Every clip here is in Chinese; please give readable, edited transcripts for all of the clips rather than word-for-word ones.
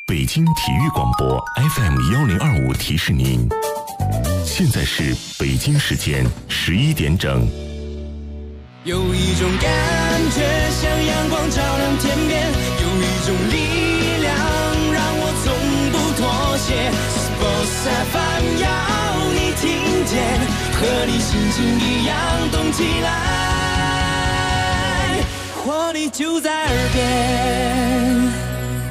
北京体育广播 FM1025提示您，现在是北京时间11点整。 有一种感觉像阳光照亮天边，有一种力量让我从不妥协。Sports FM 要你听见，和你心情一样动起来，活力就在耳边。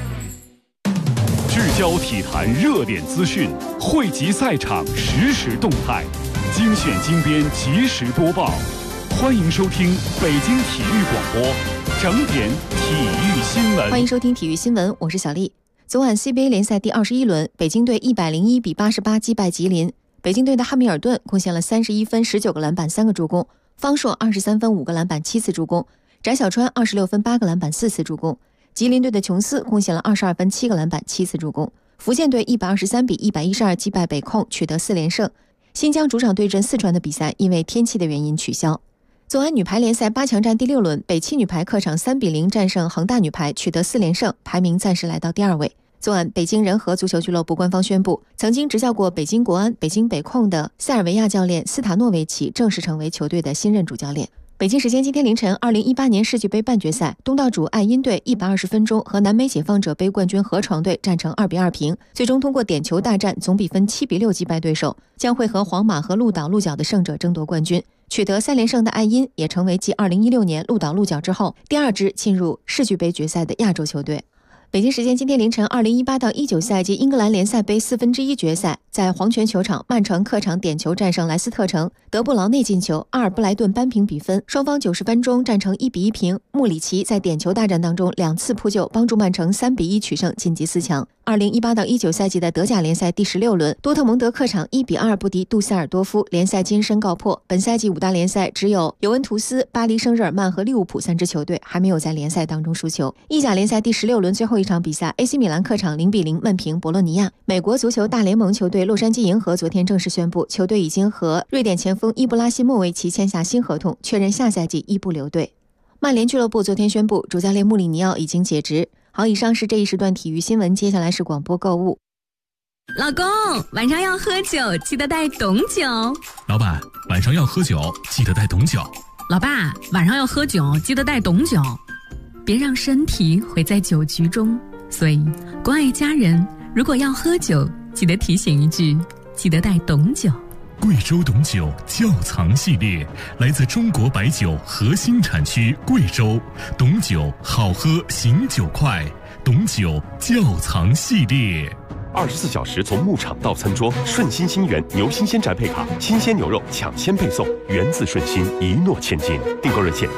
聚焦体坛热点资讯，汇集赛场实时动态，精选精编即时播报。欢迎收听北京体育广播整点体育新闻。 欢迎收听体育新闻，我是小丽。昨晚 CBA 联赛第21轮，北京队101比88击败吉林。北京队的汉密尔顿贡献了31分、19个篮板、3个助攻；方硕23分、5个篮板、7次助攻；翟小川26分、8个篮板、4次助攻。吉林队的琼斯贡献了22分、7个篮板、7次助攻。福建队123比112击败北控，取得4连胜。新疆主场对阵四川的比赛因为天气的原因取消。昨晚女排联赛8强战第6轮，北汽女排客场3比0战胜恒大女排，取得4连胜，排名暂时来到第2位。昨晚，北京人和足球俱乐部官方宣布，曾经执教过北京国安、北京北控的塞尔维亚教练斯塔诺维奇正式成为球队的新任主教练。北京时间今天凌晨，2018年世俱杯半决赛，东道主爱因队120分钟和南美解放者杯冠军河床队战成2比2平，最终通过点球大战总比分7比6击败对手，将会和皇马和鹿岛鹿角的胜者争夺冠军。取得3连胜的爱因也成为继2016年鹿岛鹿角之后第2支进入世俱杯决赛的亚洲球队。北京时间今天凌晨，2018到19赛季英格兰联赛杯1/4决赛，在黄泉球场，曼城客场点球战胜莱斯特城，德布劳内进球，阿尔布莱顿扳平比分，双方90分钟战成1比1平。穆里奇在点球大战当中2次扑救，帮助曼城3比1取胜晋级4强。2018到19赛季的德甲联赛第16轮，多特蒙德客场1比2不敌杜塞尔多夫，联赛金身告破。本赛季5大联赛只有尤文图斯、巴黎圣日耳曼和利物浦3支球队还没有在联赛当中输球。意甲联赛第16轮最后一场比赛 ，AC 米兰客场0比0闷平博洛尼亚。美国足球大联盟球队洛杉矶银河昨天正式宣布，球队已经和瑞典前锋伊布拉希莫维奇签下新合同，确认下赛季伊布留队。曼联俱乐部昨天宣布，主教练穆里尼奥已经解职。好，以上是这一时段体育新闻，接下来是广播购物。 老公，晚上要喝酒，记得带懂酒。 老板，晚上要喝酒，记得带懂酒。 老爸，晚上要喝酒，记得带懂酒。别让身体毁在酒局中。所以，关爱家人，如果要喝酒，记得提醒一句，记得带懂酒。 贵州董酒窖藏系列来自中国白酒核心产区贵州，董酒好喝醒酒快，董酒窖藏系列。 24小时从牧场到餐桌，顺心新源牛新鲜宅配卡，新鲜牛肉抢先配送，源自顺心，一诺千金。订购热线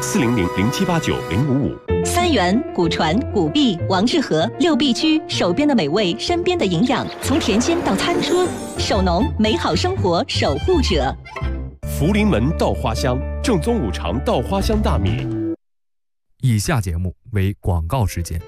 400-0789-055。 三元、古传、古币、王致和6必居，手边的美味，身边的营养，从田间到餐桌，守农美好生活守护者。 福临门稻花香，正宗五常稻花香大米。 以下节目为广告时间。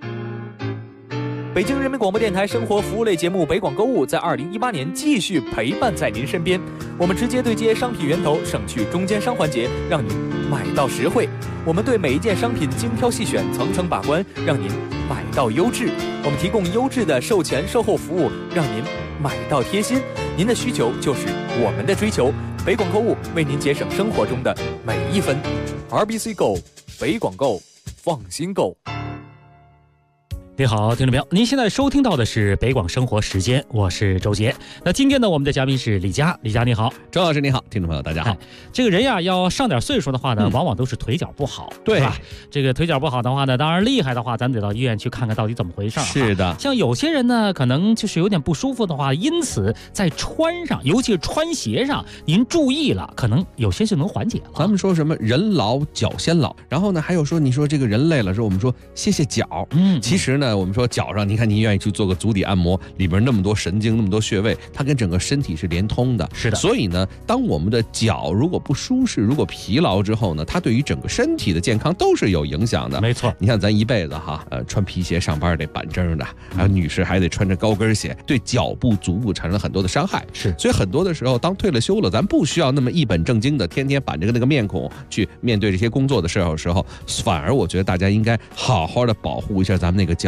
北京人民广播电台生活服务类节目北广购物在2018年继续陪伴在您身边，我们直接对接商品源头，省去中间商环节，让您买到实惠。我们对每一件商品精挑细选，层层把关，让您买到优质。我们提供优质的售前售后服务，让您买到贴心。您的需求就是我们的追求。北广购物为您节省生活中的每一分。RBC Go， 北广购，放心购。 你好，听众朋友，您现在收听到的是北广生活时间，我是周杰。那今天呢，我们的嘉宾是李佳。李佳你好。 周老师你好，听众朋友大家好。 这个人呀，要上点岁数的话呢，往往都是腿脚不好， 对吧？这个腿脚不好的话呢，当然厉害的话，咱得到医院去看看到底怎么回事。 是的， 像有些人呢，可能就是有点不舒服的话，因此在穿上，尤其是穿鞋上，您注意了，可能有些就能缓解了。 咱们说什么人老脚先老，然后呢，还有说你说这个人累了，说我们说歇歇脚。其实呢，我们说脚上，你看你愿意去做个足底按摩，里边那么多神经，那么多穴位，它跟整个身体是连通的。 是的。 所以呢，当我们的脚如果不舒适，如果疲劳之后呢，它对于整个身体的健康都是有影响的。 没错。 你看咱一辈子哈，穿皮鞋上班得板正的，还有女士还得穿着高跟鞋，对脚部、足部产生了很多的伤害。 是。 所以很多的时候，当退了休了，咱不需要那么一本正经的天天板着那个面孔去面对这些工作的时候，反而我觉得大家应该好好的保护一下咱们那个脚。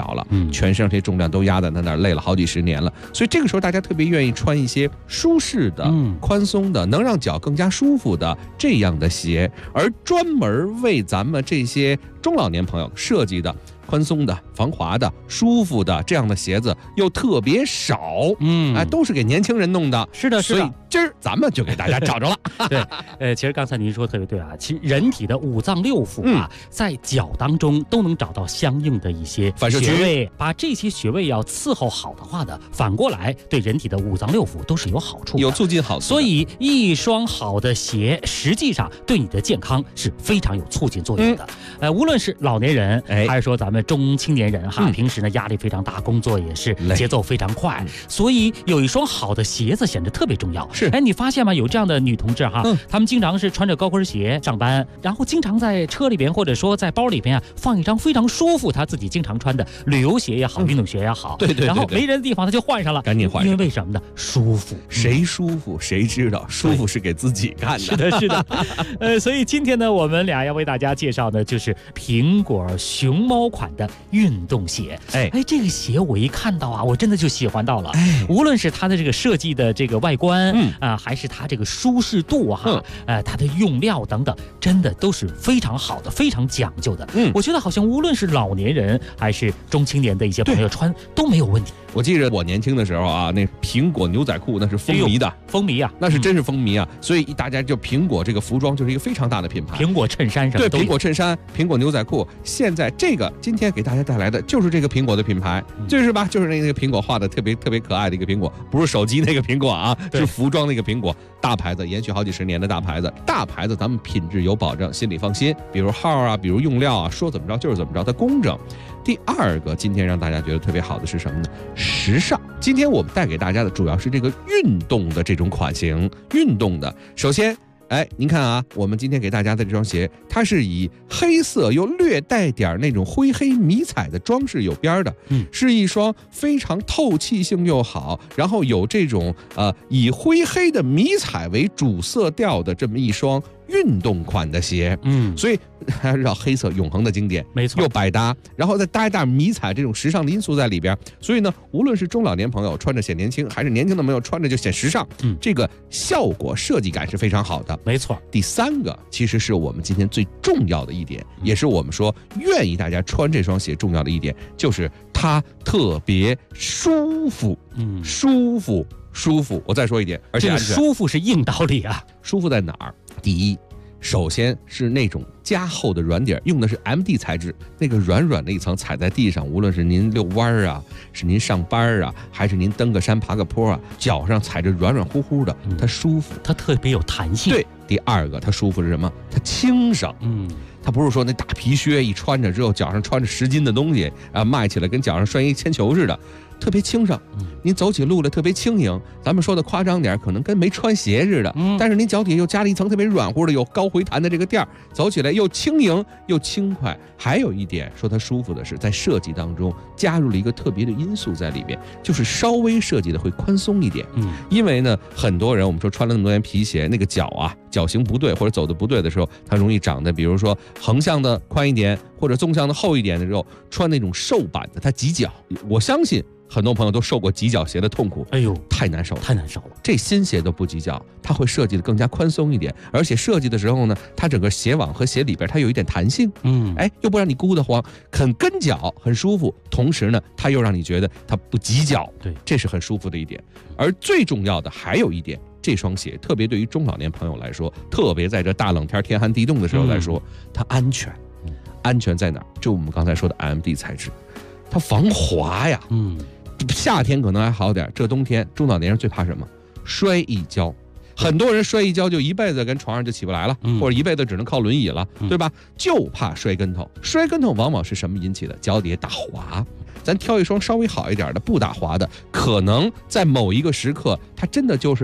了了，全身上这些重量都压在那儿，累了好几十年了。所以这个时候大家特别愿意穿一些舒适的、宽松的，能让脚更加舒服的这样的鞋，而专门为咱们这些中老年朋友设计的宽松的、防滑的、舒服的这样的鞋子又特别少，都是给年轻人弄的。 是的，是的。 所以今儿咱们就给大家找着了。 对，其实刚才您说特别对啊，其实人体的五脏六腑啊，在脚当中都能找到相应的一些穴位，把这些穴位要伺候好的话呢，反过来对人体的五脏六腑都是有好处的， 有促进好处。 所以一双好的鞋，实际上对你的健康是非常有促进作用的。无论是老年人，还是说咱们中青年人哈，平时呢压力非常大，工作也是节奏非常快，所以有一双好的鞋子显得特别重要。 是， 你发现吗？有这样的女同志哈，她们经常是穿着高跟鞋上班，然后经常在车里边或者说在包里边啊放一张非常舒服，她自己经常穿的旅游鞋也好，运动鞋也好， 对， 然后没人的地方她就换上了， 赶紧换上。 因为为什么呢？舒服， 谁舒服谁知道，舒服是给自己干的。 是的，是的。所以今天呢，我们俩要为大家介绍的就是苹果熊猫款的运动鞋。这个鞋我一看到啊，我真的就喜欢到了。无论是它的这个设计的这个外观，还是它这个舒适度哈，它的用料等等，真的都是非常好的，非常讲究的。我觉得好像无论是老年人还是中青年的一些朋友穿都没有问题。 我记着我年轻的时候啊，那苹果牛仔裤那是风靡的， 风靡啊， 那是真是风靡啊。所以大家就苹果这个服装就是一个非常大的品牌， 苹果衬衫什么对，苹果衬衫、苹果牛仔裤。现在这个今天给大家带来的就是这个苹果的品牌，就是吧？就是那个苹果画的特别可爱的一个苹果，不是手机那个苹果啊，是服装那个苹果，大牌子，延续好几十年的大牌子。大牌子咱们品质有保证，心里放心。比如号啊，比如用料啊，说怎么着就是怎么着，它工整。第二个，今天让大家觉得特别好的是什么呢？时尚。今天我们带给大家的主要是这个运动的这种款型，运动的。首先，您看啊，我们今天给大家的这双鞋，它是以黑色又略带点那种灰黑迷彩的装饰有边的，是一双非常透气性又好，然后有这种以灰黑的迷彩为主色调的这么一双运动款的鞋。所以还要知道黑色永恒的经典， 没错， 又百搭，然后再搭一搭迷彩这种时尚的因素在里边。所以呢，无论是中老年朋友穿着显年轻，还是年轻的朋友穿着就显时尚，这个效果设计感是非常好的。 没错。 第三个其实是我们今天最重要的一点，也是我们说愿意大家穿这双鞋重要的一点，就是它特别舒服。舒服。我再说一点，而且这个舒服是硬道理啊。 舒服在哪儿？第一，首先是那种加厚的软底，用的是 MD 材质，那个软软的一层，踩在地上，无论是您遛弯啊，是您上班啊，还是您登个山爬个坡啊，脚上踩着软软乎乎的，它舒服， 它特别有弹性。 对，第二个它舒服是什么？它轻省。它不是说那大皮靴一穿着之后脚上穿着10斤的东西啊，迈起来跟脚上拴一铅球似的，特别轻省。您走起路来特别轻盈，咱们说的夸张点，可能跟没穿鞋似的。但是您脚底又加了一层特别软乎的、有高回弹的这个垫儿，走起来又轻盈又轻快。还有一点说它舒服的是，在设计当中加入了一个特别的因素在里边，就是稍微设计的会宽松一点。因为呢，很多人我们说穿了那么多年皮鞋，那个脚啊脚型不对或者走的不对的时候，它容易长得比如说横向的宽一点，或者纵向的厚一点的时候，穿那种瘦版的它挤脚。我相信很多朋友都受过挤脚鞋的痛苦，太难受了。这新鞋都不挤脚，它会设计的更加宽松一点，而且设计的时候呢，它整个鞋网和鞋里边它有一点弹性，又不让你箍得慌，很跟脚，很舒服。同时呢，它又让你觉得它不挤脚， 对， 这是很舒服的一点。而最重要的还有一点，这双鞋特别对于中老年朋友来说，特别在这大冷天天寒地冻的时候来说，它安全。安全在哪儿？就我们刚才说的 MD 材质，它防滑呀。夏天可能还好点，这冬天中老年人最怕什么？摔一跤。很多人摔一跤就一辈子跟床上就起不来了，或者一辈子只能靠轮椅了，对吧？就怕摔跟头。摔跟头往往是什么引起的？脚底下打滑。咱挑一双稍微好一点的不打滑的，可能在某一个时刻它真的就是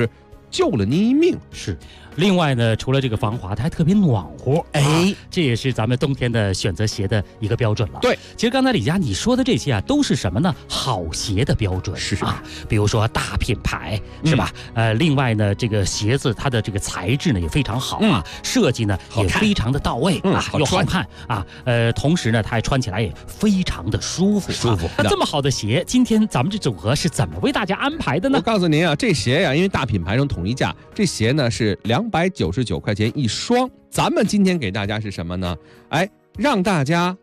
救了您一命。 是。另外呢，除了这个防滑，它还特别暖和，这也是咱们冬天的选择鞋的一个标准了。 对， 其实刚才李佳你说的这些啊，都是什么呢？好鞋的标准是啊，比如说大品牌是吧？另外呢，这个鞋子它的这个材质呢也非常好啊，设计呢也非常的到位啊，又好看啊，同时呢，它还穿起来也非常的舒服。那这么好的鞋，今天咱们这组合是怎么为大家安排的呢？ 我告诉您啊，这鞋呀，因为大品牌中统一价，这鞋呢是299块钱一双。咱们今天给大家是什么呢？让大家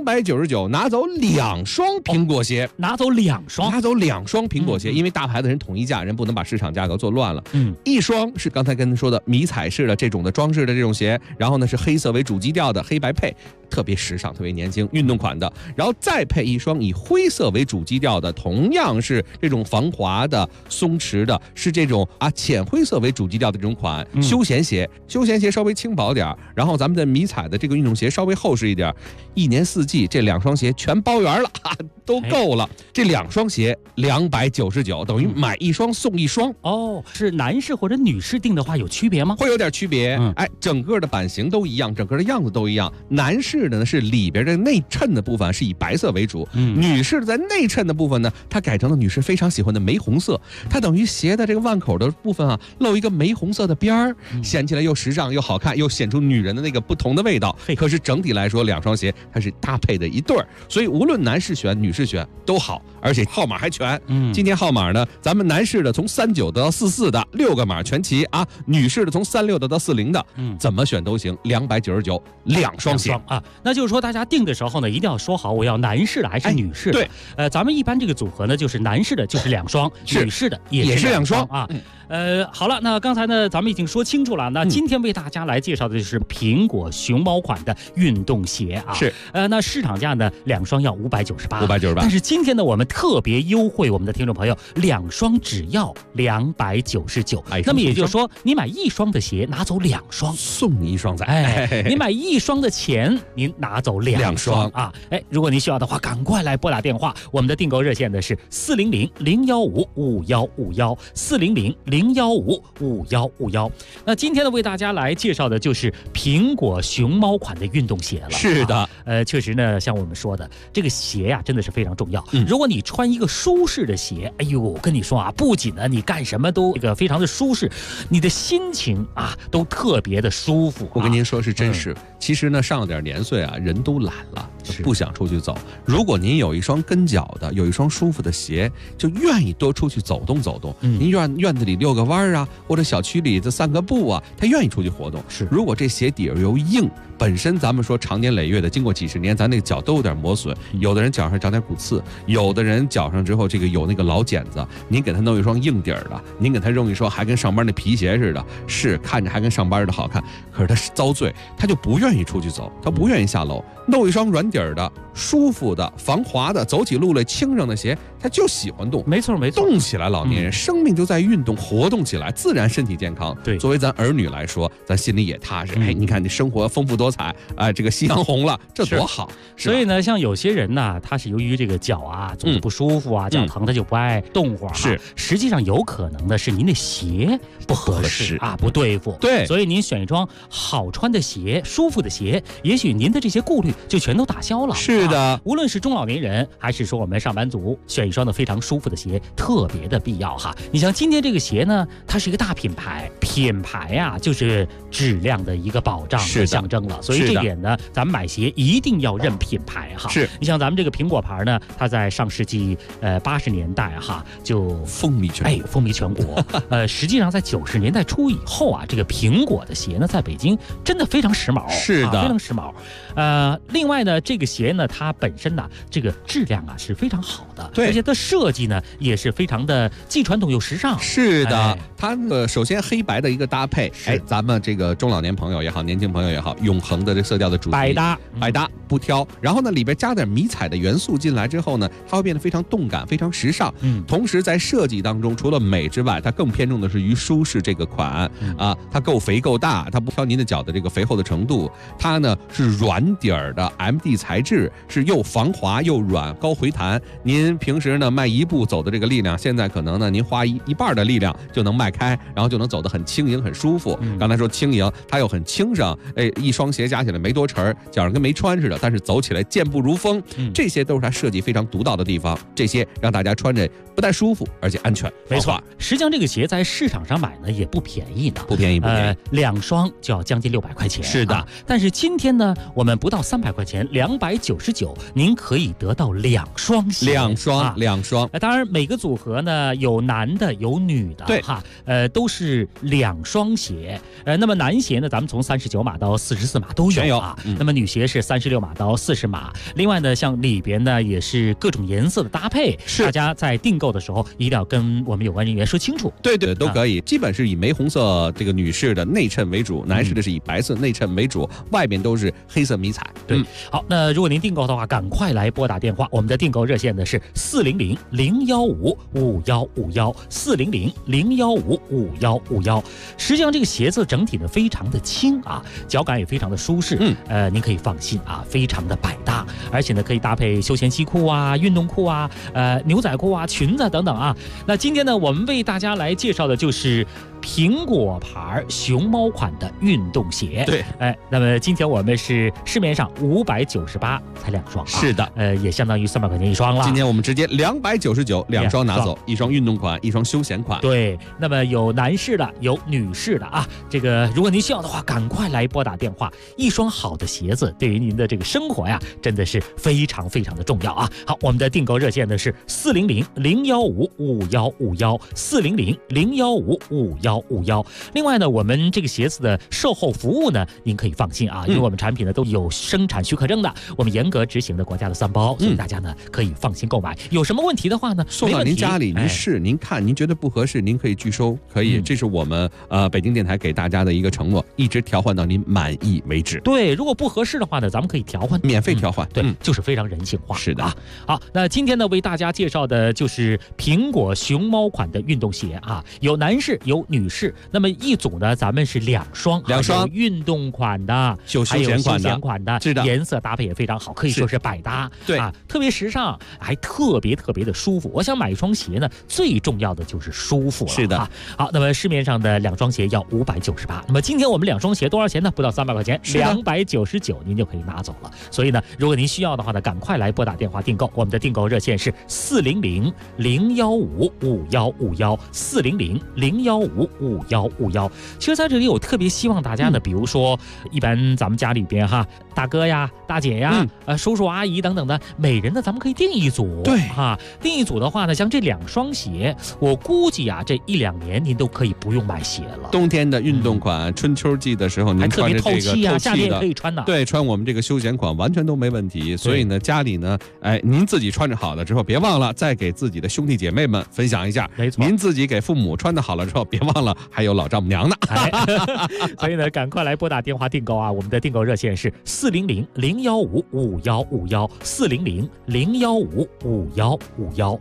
299拿走2双苹果鞋， 拿走2 双苹果鞋，因为大牌子人统一价，人不能把市场价格做乱了。一双是刚才跟您说的迷彩式的这种的装饰的这种鞋，然后呢是黑色为主基调的黑白配，特别时尚，特别年轻，运动款的，然后再配一双以灰色为主基调的，同样是这种防滑的、松弛的，是这种浅灰色为主基调的这种款休闲鞋。休闲鞋稍微轻薄点，然后咱们的迷彩的这个运动鞋稍微厚实一点，一年四季这2双鞋全包圆了，都够了。这2双鞋299，等于买1双送1双。 是男士或者女士订的话有区别吗？ 会有点区别。整个的版型都一样，整个的样子都一样。男士的呢是里边的内衬的部分是以白色为主，女士的在内衬的部分呢，它改成了女士非常喜欢的玫红色，它等于鞋的这个腕口的部分露一个玫红色的边儿，显起来又时尚又好看，又显出女人的那个不同的味道。可是整体来说，2双鞋它是搭配的一对儿，所以无论男士选、女士选都好，而且号码还全。今天号码呢，咱们男士的从39到44的6个码全齐啊，女士的从36的到40的，怎么选都行。299 2双鞋啊，那就是说大家订的时候呢，一定要说好我要男士的还是女士的。 对， 咱们一般这个组合呢，就是男士的就是2双，女士的也是2双啊。好了，那刚才呢，咱们已经说清楚了。那今天为大家来介绍的就是苹果熊猫款的运动鞋啊。 是， 那市场价呢，2双要598，但是今天呢，我们特别优惠我们的听众朋友，2双只要299。那么也就是说，你买1双的鞋拿走2双， 送你1双仔。 你买1双的钱，您拿走2双啊。如果您需要的话，赶快来拨打电话，我们的订购热线呢是400-015-5151，400-015-5151。那今天呢，为大家来介绍的就是苹果熊猫款的运动鞋了。 是的， 确实呢，像我们说的，这个鞋呀，真的是非常重要。如果你穿一个舒适的鞋，我跟你说啊，不仅呢你干什么都这个非常的舒适，你的心情都特别的舒服。 我跟您说是真是，其实呢上了点年岁人都懒了，不想出去走。如果您有一双跟脚的，有一双舒服的鞋，就愿意多出去走动走动。您院子里遛个弯或者小区里这散个步他愿意出去活动。 是， 如果这鞋底儿又硬，本身咱们说长年累月的，经过几十年，咱那个脚都有点磨损，有的人脚上长点骨刺，有的人脚上之后这个有那个老茧子，您给他弄一双硬底儿的，您给他用一双还跟上班那皮鞋似的，是看着还跟上班的好看，可是他遭罪，他就不愿意出去走，他不愿意下楼，弄一双软底儿的、舒服的、防滑的，走起路来轻省的鞋，他就喜欢动。 没错， 动起来，老年人生命就在运动，活动起来，自然身体健康。 对， 作为咱儿女来说，咱心里也踏实。你看你生活丰富多彩，这个夕阳红了，这多好。 所以呢，像有些人呢，他是由于这个脚总是不舒服脚疼，他就不爱动活。 是， 实际上有可能的是您的鞋不合适不对付。 对， 所以您选一双好穿的鞋、舒服的鞋，也许您的这些顾虑就全都打消了。 是的， 无论是中老年人还是说我们上班族，选一双的非常舒服的鞋特别的必要哈。你像今天这个鞋呢，它是一个大品牌，就是质量的一个保障和象征了。所以这点呢，咱们买鞋一定要认品牌哈。 是， 你像咱们这个苹果牌呢，它在上世纪80年代就风靡全国。实际上在90年代初以后这个苹果的鞋呢，在北京真的非常时髦。 是的， 非常时髦。另外呢，这个鞋呢，它本身呢，这个质量是非常好的， 对， 而且它设计呢也是非常的既传统又时尚。 是的，它首先黑白的一个搭配，咱们这个中老年朋友也好，年轻朋友也好，永恒的这色调的主题， 百搭不挑。然后呢，里边加点迷彩的元素进来之后呢，它会变得非常动感，非常时尚。同时在设计当中，除了美之外，它更偏重的是于舒适这个款它够肥够大，它不挑您的脚的这个肥厚的程度。它呢是软底儿的 MD 材质，是又防滑又软，高回弹。您平时呢迈1步走的这个力量，现在可能呢您花一半的力量就能迈开，然后就能走得很轻盈很舒服。刚才说轻盈，它又很轻省，一双鞋加起来没多沉，脚上跟没穿似的，但是走起来健步如风。这些都是它设计非常独到的地方，这些让大家穿着不但舒服，而且安全。 没错，实际上这个鞋在市场上买呢也不便宜的， 不便宜，不便宜 ，2双就要将近600块钱。 是的， 但是今天呢，我们不到300块钱，299，您可以得到2双鞋 ，2双。 当然每个组合呢有男的有女的， 对哈，都是2双鞋。那么男鞋呢，咱们从39码到44码都有啊。那么女鞋是36码到40码。另外呢，像里边呢也是各种颜色的搭配，大家在订购的时候一定要跟我们有关人员说清楚。 对，都可以，基本是以玫红色这个女士的内衬为主，男士的是以白色内衬为主，外面都是黑色迷彩。 对，好，那如果您订购的话，赶快来拨打电话，我们的订购热线呢是400-015-5151，400-015-5151。实际上这个鞋子整体呢非常的轻啊，脚感也非常的舒适，您可以放心啊，非常的百搭，而且呢可以搭配休闲西裤啊、运动裤啊、牛仔裤啊、裙子等等啊。那今天呢，我们为大家来介绍的就是苹果牌熊猫款的运动鞋。 对， 那么今天我们是市面上598才2双， 是的， 也相当于300块钱一双了。 今天我们直接299，2双拿走，一双运动款，一双休闲款。 对，那么有男士的，有女士的啊。这个如果您需要的话，赶快来拨打电话。一双好的鞋子对于您的这个生活呀，真的是非常非常的重要啊。好，我们的订购热线呢是400-015-5151，400-015-5151。另外呢，我们这个鞋子的售后服务呢，您可以放心啊，因为我们产品呢都有生产许可证的，我们严格执行的国家的3包，所以大家呢可以放心购买。有什么问题的话呢， 送到您家里，您试，您看，您觉得不合适，您可以拒收，可以。这是我们北京电台给大家的一个承诺，一直调换到您满意为止。 对，如果不合适的话呢，咱们可以调换， 免费调换。 对，就是非常人性化。 是的。 好，那今天呢为大家介绍的就是苹果熊猫款的运动鞋啊，有男士有女士。那么一组呢，咱们是2双，有运动款的，还有休闲款的， 是的， 颜色搭配也非常好，可以说是百搭。 对啊，特别时尚，还特别的舒服。我想买一双鞋呢，最重要的就是舒服了。 是的。 好，那么市面上的2双鞋要598，那么今天我们2双鞋多少钱呢？不到300块钱，299您就可以拿走了。所以呢，如果您需要的话呢，赶快来拨打电话订购。我们的订购热线是400-015-5151，400-015-5151。其实在这里我特别希望大家呢，比如说一般咱们家里边哈，大哥呀、大姐呀、叔叔阿姨等等的，每人呢咱们可以订一组。 对哈，订一组的话呢，像这2双鞋，我估计啊，这1-2年您都可以不用买鞋了。 冬天的运动款，春秋季的时候您穿着这个透气啊，夏天也可以穿的。 对，穿我们这个休闲款完全都没问题。所以呢，家里呢，您自己穿着好了之后，别忘了再给自己的兄弟姐妹们分享一下。 没错， 您自己给父母穿的好了之后，别忘了还有老丈母娘呢。 所以呢，赶快来拨打电话订购啊！我们的订购热线是400-015-5151，400-015-5151。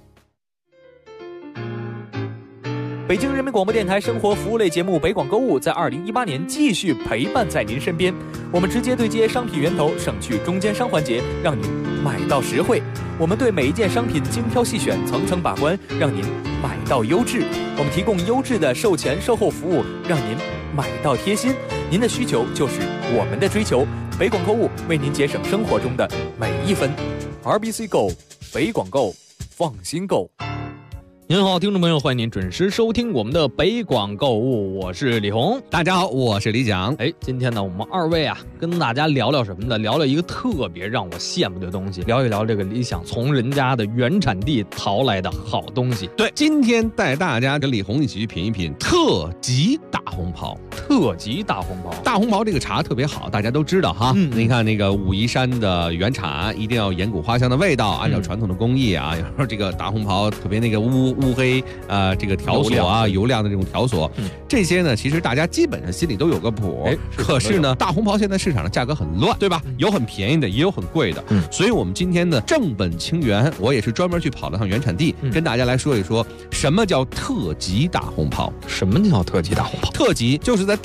北京人民广播电台生活服务类节目《北广购物》在2018年继续陪伴在您身边。我们直接对接商品源头，省去中间商环节，让您买到实惠。我们对每一件商品精挑细选，层层把关，让您买到优质。我们提供优质的售前售后服务，让您买到贴心。您的需求就是我们的追求。北广购物为您节省生活中的每一分。RBC Go， 北广购，放心购。 您好，听众朋友，欢迎您准时收听我们的北广购物，我是李红。 大家好，我是李讲。 今天呢，我们2位啊，跟大家聊聊什么呢？聊聊一个特别让我羡慕的东西，聊一聊这个理想从人家的原产地淘来的好东西。 对，今天带大家跟李红一起去品一品特级大红袍。 特级大红袍， 大红袍这个茶特别好，大家都知道哈。你看那个武夷山的原产，一定要岩谷花香的味道，按照传统的工艺啊，有时候这个大红袍特别那个乌黑这个条索啊，油亮的这种条索，这些呢，其实大家基本上心里都有个谱。可是呢，大红袍现在市场的价格很乱，对吧？有很便宜的，也有很贵的。所以我们今天呢，正本清源，我也是专门去跑了趟原产地，跟大家来说一说什么叫特级大红袍。 什么叫特级大红袍？ 特级就是在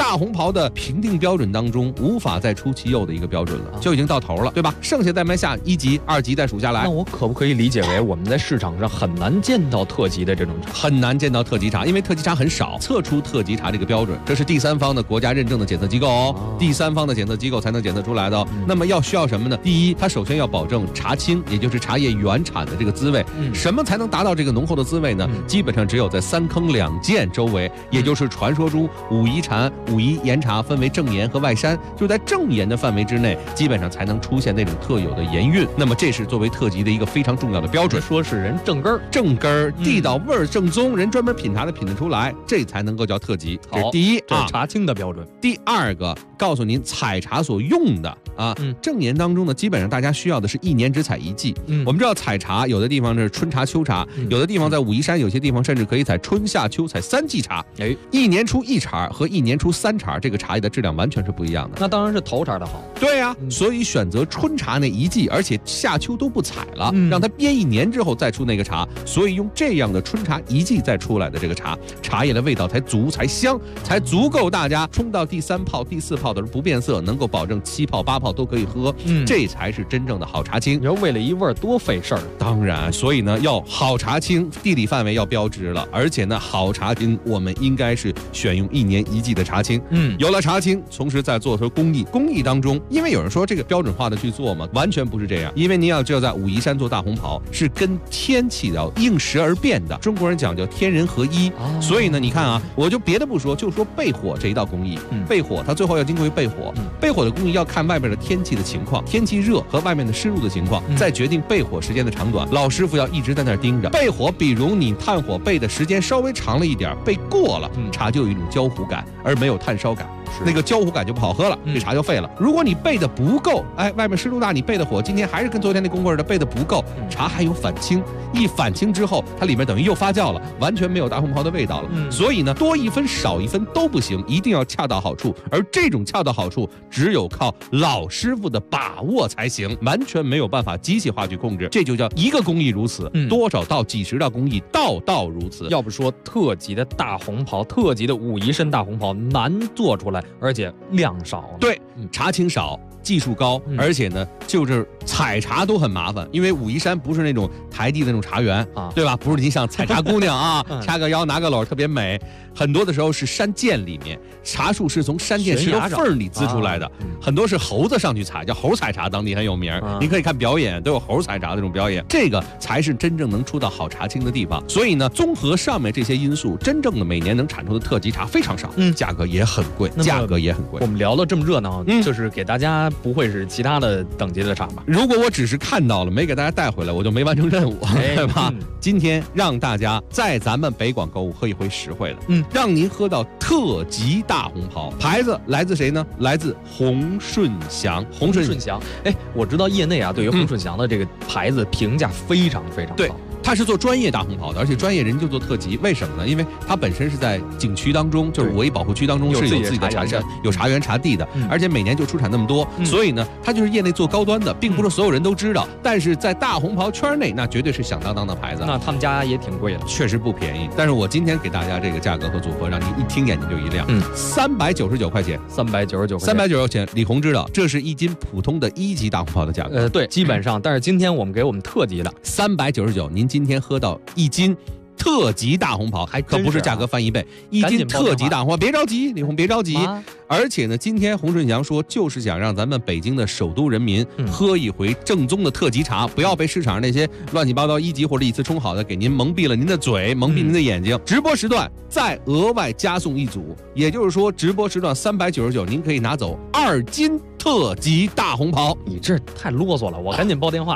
大红袍的评定标准当中无法再出其右的一个标准了，就已经到头了，对吧？剩下再往下1级、2级再数下来。 那我可不可以理解为我们在市场上很难见到特级的这种茶？ 很难见到特级茶，因为特级茶很少测出特级茶这个标准，这是第三方的国家认证的检测机构哦，第三方的检测机构才能检测出来的哦。那么需要什么呢？第一，它首先要保证茶青，也就是茶叶原产的这个滋味。什么才能达到这个浓厚的滋味呢？基本上只有在3坑2涧周围，也就是传说中武夷禅、武夷岩茶分为正岩和外山，就在正岩的范围之内，基本上才能出现那种特有的岩韵。那么这是作为特级的一个非常重要的标准。 说是人正根儿， 地道味儿正宗，人专门品茶的品得出来，这才能够叫特级。这是第一， 这是茶青的标准。 第二个，告诉您采茶所用的正岩当中呢，基本上大家需要的是1年只采1季。我们知道采茶有的地方是春茶、秋茶，有的地方在武夷山，有些地方甚至可以采春夏秋，采3季茶。1年出1茬和1年出3茬，这个茶叶的质量完全是不一样的。 那当然是头茬的好。 对啊，所以选择春茶那1季，而且夏秋都不采了，让它憋1年之后再出那个茶，所以用这样的春茶1季再出来的这个茶，茶叶的味道才足、才香，才足够大家冲到第3泡、第4泡的时候不变色，能够保证7泡、8泡都可以喝。这才是真正的好茶青。 你说为了一味儿多费事儿。 当然，所以呢，要好茶青，地理范围要标志了，而且呢，好茶青我们应该是选用1年1季的茶青。有了茶青，同时再做出工艺。工艺当中，因为有人说这个标准化的去做嘛，完全不是这样。因为您要知道，在武夷山做大红袍是跟天气要应时而变的。中国人讲究天人合一，所以呢，你看啊，我就别的不说，就说焙火这一道工艺。焙火它最后要经过焙火，焙火的工艺要看外边的天气的情况，天气热和外面的湿度的情况，再决定焙火时间的长短。老师傅要一直在那儿盯着焙火，比如你炭火焙的时间稍微长了一点，焙过了，茶就有一种焦糊感，而没有炭烧感。那个焦糊感就不好喝了，这茶就废了。如果你焙的不够，外面湿度大，你焙的火今天还是跟昨天那功夫似的，焙的不够，茶还有反青，一反青之后，它里面等于又发酵了，完全没有大红袍的味道了。所以呢，多1分少1分都不行，一定要恰到好处。而这种恰到好处，只有靠老师傅的把握才行，完全没有办法机械化去控制。这就叫一个工艺如此，多少道几十道工艺，道道如此。 要不说特级的大红袍，特级的武夷山大红袍难做出来，而且量少。 对，茶青少，技术高，而且呢，就是采茶都很麻烦，因为武夷山不是那种台地的那种茶园对吧？不是你想采茶姑娘啊，掐个腰拿个篓特别美，很多的时候是山涧里面，茶树是从山涧石头缝里滋出来的，很多是猴子上去采，叫猴采茶，当地很有名。你可以看表演，都有猴采茶的这种表演，这个才是真正能出到好茶青的地方。所以呢，综合上面这些因素，真正的每年能产出的特级茶非常少，价格也很贵， 我们聊得这么热闹，就是给大家不会是其他的等级的茶吧？ 如果我只是看到了，没给大家带回来，我就没完成任务，对吧？今天让大家在咱们北广购物喝一回实惠的，让您喝到特级大红袍。牌子来自谁呢？来自洪顺祥。洪顺祥， 我知道业内对于洪顺祥的这个牌子评价非常非常好。 对，他是做专业大红袍的，而且专业人就做特级。为什么呢？因为他本身是在景区当中，就是五 A 保护区当中是有自己的茶山、有茶园茶地的，而且每年就出产那么多，所以呢，他就是业内做高端的，并不是所有人都知道。但是在大红袍圈内，那绝对是响当当的牌子。 那他们家也挺贵的， 确实不便宜。但是我今天给大家这个价格和组合，让你一听眼睛就一亮。399块钱 ，399 块钱。李红知道，这是1斤普通的1级大红袍的价格。 对，基本上。但是今天我们给我们特级的 399，您今天喝到1斤特级大红袍，可不是价格翻1倍，1斤特级大红袍，别着急，李红别着急。而且呢，今天洪顺祥说，就是想让咱们北京的首都人民喝一回正宗的特级茶，不要被市场上那些乱七八糟1级或者1次冲好的给您蒙蔽了您的嘴，蒙蔽您的眼睛。直播时段再额外加送1组，也就是说，直播时段399，您可以拿走2斤特级大红袍。 你这太啰嗦了，我赶紧报电话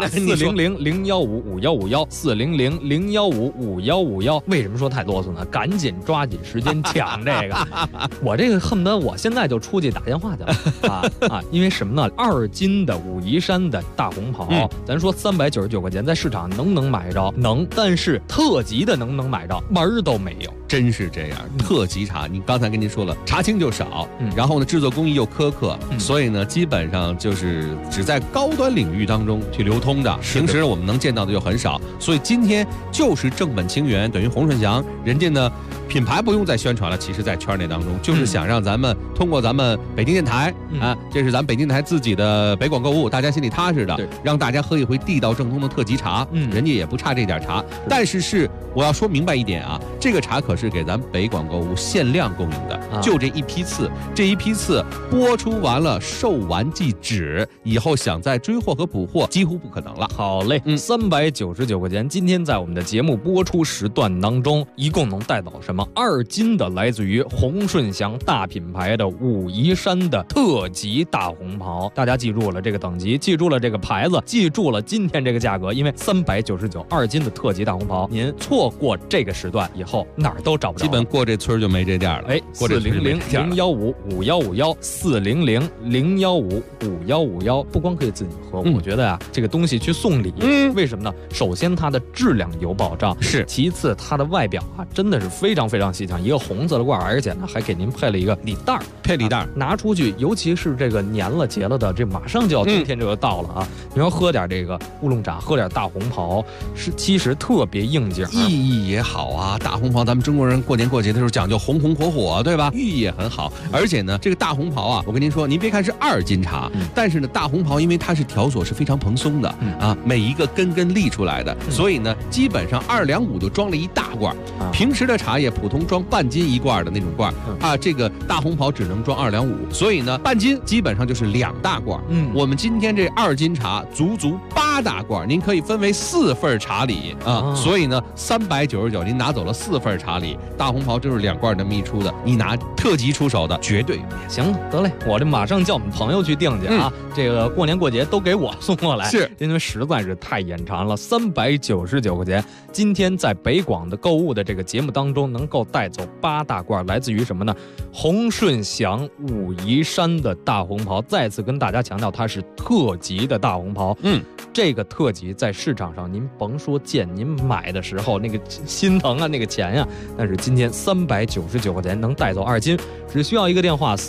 ，400-015-5151，400-015-5151。为什么说太啰嗦呢？赶紧抓紧时间抢这个，我这个恨不得我现在就出去打电话去了因为什么呢？2斤的武夷山的大红袍，咱说399块钱，在市场能买着，能，但是特级的能买着，门儿都没有。 真是这样，特级茶，你刚才跟您说了，茶青就少，然后呢，制作工艺又苛刻，所以呢，基本上就是只在高端领域当中去流通的，平时我们能见到的就很少。所以今天就是正本清源，等于洪顺祥人家呢品牌不用再宣传了，其实在圈内当中就是想让咱们通过咱们北京电台啊，这是咱们北京电台自己的北广购物，大家心里踏实的，让大家喝一回地道正宗的特级茶，人家也不差这点茶。但是我要说明白一点啊，这个茶可是给咱北广购物限量供应的，就这一批次，这一批次播出完了，售完即止，以后想再追货和补货几乎不可能了。 好嘞，399块钱。今天在我们的节目播出时段当中，一共能带走什么？2斤的来自于洪顺祥大品牌的武夷山的特级大红袍。大家记住了这个等级，记住了这个牌子，记住了今天这个价格，因为399，2斤的特级大红袍，您错过这个时段以后哪儿都找不着， 基本过这村就没这店了。 哎，400-015-5151，400-015-5151，不光可以自己喝，我觉得啊，这个东西去送礼，为什么呢？首先它的质量有保障，是；其次它的外表啊，真的是非常非常细强，一个红色的罐，而且呢还给您配了一个礼袋， 配礼袋， 拿出去，尤其是这个年了节了的，这马上就要冬天就要到了啊！你要喝点这个乌龙茶，喝点大红袍，其实特别应景， 意义也好啊。大红袍，咱们中国人过年过节的时候讲究红红火火，对吧？寓意也很好。而且呢，这个大红袍啊，我跟您说，您别看是2斤茶，但是呢，大红袍因为它是条索是非常蓬松的啊，每一个根立出来的，所以呢，基本上2两5就装了一大罐。平时的茶叶普通装半斤一罐的那种罐啊，这个大红袍只能装2两5，所以呢，半斤基本上就是2大罐。我们今天这2斤茶足8大罐，您可以分为4份茶礼啊，所以呢，399您拿走了4份茶礼，大红袍就是2罐那么一出的，你拿特级出手的绝对行了。得嘞，我这马上叫我们朋友去订去啊，这个过年过节都给我送过来，是因为实在是太眼馋了。399块钱，今天在北广的购物的这个节目当中，能够带走8大罐，来自于什么呢？洪顺祥武夷山的大红袍。再次跟大家强调，它是特级的大红袍。这个特级在市场上您甭说贱，您买的时候那个心疼啊，那个钱呀。但是今天399块钱能带走2斤，只需要一个电话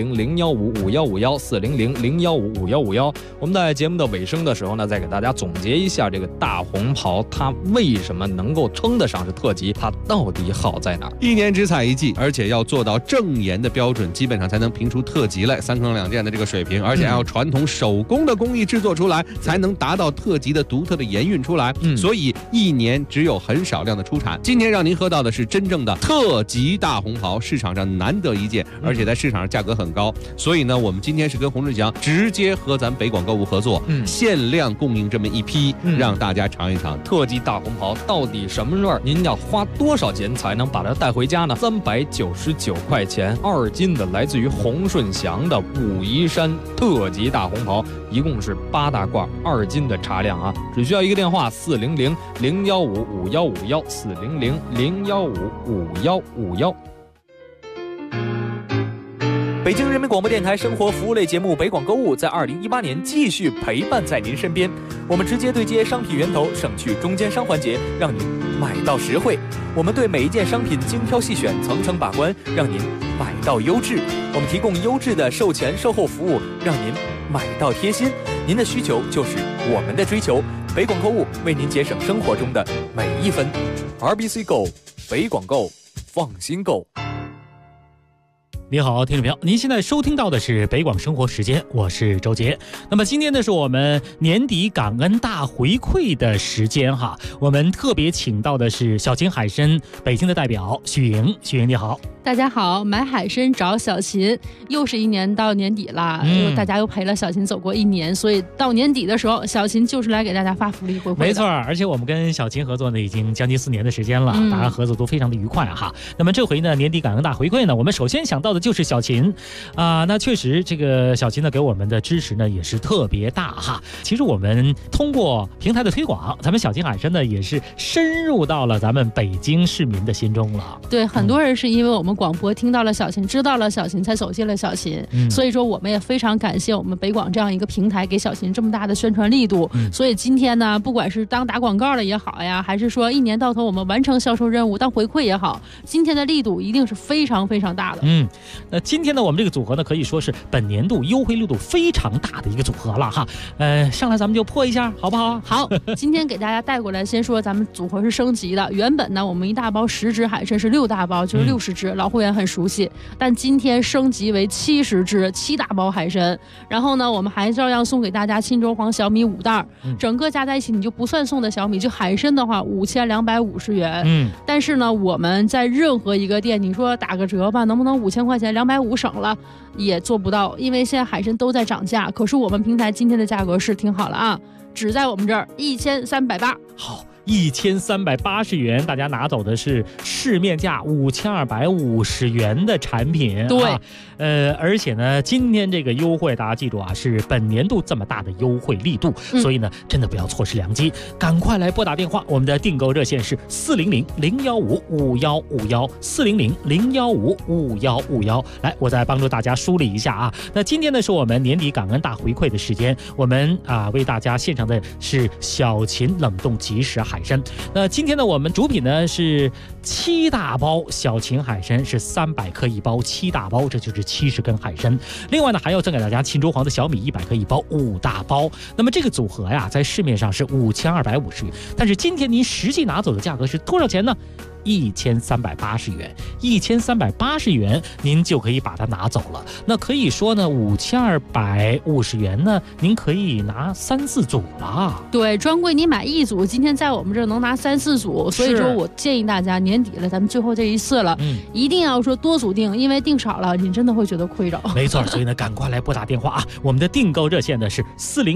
400-015-5151，400-015-5151。我们在节目的尾声的时候呢，再给大家总结一下这个大红袍它为什么能够称得上是特级，它到底好在哪儿 ？1年只采1季，而且要做到正研的标准，基本上才能评出特级来，3坑2件的这个水平，而且还要传统手工的工艺制作出来，才能达到特级的独特的盐韵出来。所以1年只有很少量的出产。今天让您喝到的是真正的特级大红袍，市场上难得一见，而且在市场上价格很高。所以呢，我们今天是跟洪顺祥直接和咱北广购物合作，限量供应这么一批，让大家尝一尝特级大红袍到底什么味儿。您要花多少钱才能把它带回家呢？399块钱，2斤的来自于洪顺祥的武夷山特级大红袍，一共是8大罐，2斤的茶量啊，只需要一个电话400-015-5151，400-015-5151。北京人民广播电台生活服务类节目北广购物在2018年继续陪伴在您身边。我们直接对接商品源头，省去中间商环节，让您买到实惠。我们对每一件商品精挑细选，层层把关，让您买到优质。我们提供优质的售前售后服务，让您买到贴心。您的需求就是我们的追求。北广购物为您节省生活中的每一分。RBC Go， 北广购，放心购。 你好，听众朋友，您现在收听到的是北广生活时间，我是周杰。那么今天呢，是我们年底感恩大回馈的时间哈，我们特别请到的是小秦海参北京的代表许莹。许莹你好。 大家好，买海参找小秦，又是一年到年底了，大家又陪了小秦走过1年，所以到年底的时候，小秦就是来给大家发福利回馈的。 没错，而且我们跟小秦合作呢，已经将近4年的时间了，大家合作都非常的愉快哈。那么这回呢，年底感恩大回馈呢，我们首先想到的就是小秦那确实这个小秦呢给我们的支持呢也是特别大哈。其实我们通过平台的推广，咱们小秦海参呢也是深入到了咱们北京市民的心中了。 对，很多人是因为我们广播听到了小秦，知道了小秦，才走进了小秦，所以说我们也非常感谢我们北广这样一个平台给小秦这么大的宣传力度。所以今天呢，不管是当打广告了也好呀，还是说1年到头我们完成销售任务当回馈也好，今天的力度一定是非常非常大的。 那今天呢，我们这个组合呢，可以说是本年度优惠力度非常大的一个组合了哈。上来咱们就破一下，好不好？ 好，今天给大家带过来，先说咱们组合是升级的。原本呢，我们一大包10只海参是6大包，就是60只，老会员很熟悉。但今天升级为70只，7大包海参。然后呢，我们还照样送给大家沁州黄小米5袋，整个加在一起，你就不算送的小米，就海参的话5250元。但是呢，我们在任何一个店，你说打个折吧，能不能5000块钱250省了？也做不到，因为现在海参都在涨价。可是我们平台今天的价格是挺好了啊，只在我们这儿1380。 好。1380元，大家拿走的是市面价5250元的产品。 对， 而且呢，今天这个优惠大家记住啊，是本年度这么大的优惠力度，所以呢，真的不要错失良机，赶快来拨打电话，我们的订购热线是400-015-5151，400-015-5151。来，我再帮助大家梳理一下啊。那今天呢，是我们年底感恩大回馈的时间，我们为大家献上的是小秦冷冻即食海参。那今天呢，我们主品呢是7大包小秦海参，是300克一包，7大包，这就是70根海参。另外呢，还要赠给大家沁州黄的小米100克一包，5大包。那么这个组合呀，在市面上是5250元，但是今天您实际拿走的价格是多少钱呢？1380元，1380元，您就可以把它拿走了。那可以说呢，5250元呢，您可以拿3、4组了。 对，专柜你买1组，今天在我们这儿能拿3、4组。所以说我建议大家年底了，咱们最后这一次了，一定要说多组订，因为订少了，你真的会觉得亏着。 没错，所以呢，赶快来拨打电话啊！我们的订购热线呢是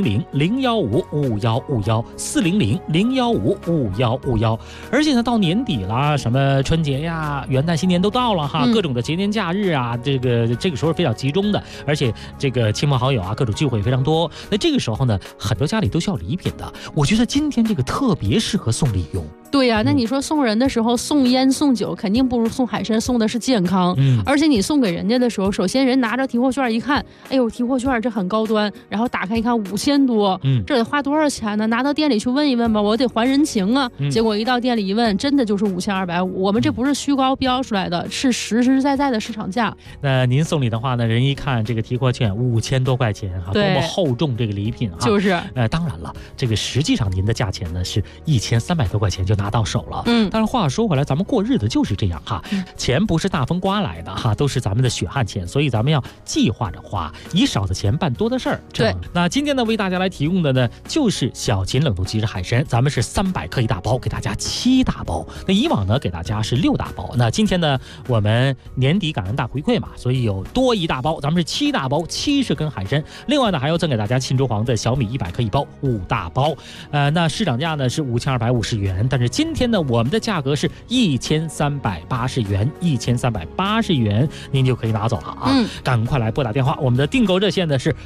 400-015-5151，400-015-5151。而且呢，到年底了。什么春节呀、元旦、新年都到了哈，各种的节年假日啊，这个时候非常集中的，而且这个亲朋好友啊，各种聚会非常多。那这个时候呢，很多家里都需要礼品的。我觉得今天这个特别适合送礼用。 对呀，那你说送人的时候送烟送酒，肯定不如送海参送的是健康。而且你送给人家的时候，首先人拿着提货券一看，哎呦，提货券这很高端，然后打开一看5000多，这得花多少钱呢？拿到店里去问一问吧，我得还人情啊。结果一到店里一问，真的就是5250，我们这不是虚高标出来的，是实实在在的市场价。 那您送礼的话呢，人一看这个提货券5000多块钱哈，多么厚重这个礼品啊！ 就是， 当然了，这个实际上您的价钱呢是1300多块钱就拿到手了。但是话说回来，咱们过日子就是这样哈，钱不是大风刮来的哈，都是咱们的血汗钱，所以咱们要计划着花，以少的钱办多的事儿。 对， 那今天呢，为大家来提供的呢，就是小秦冷冻即食海参，咱们是300克一大包，给大家7大包。那以往呢，给大家是6大包。那今天呢，我们年底感恩大回馈嘛，所以有多一大包，咱们是7大包，70根海参。另外呢，还要赠给大家沁州黄的小米100克一包，5大包。那市场价呢是5250元，但是今天呢，我们的价格是1380元，1380元，您就可以拿走了啊！赶快来拨打电话，我们的订购热线呢是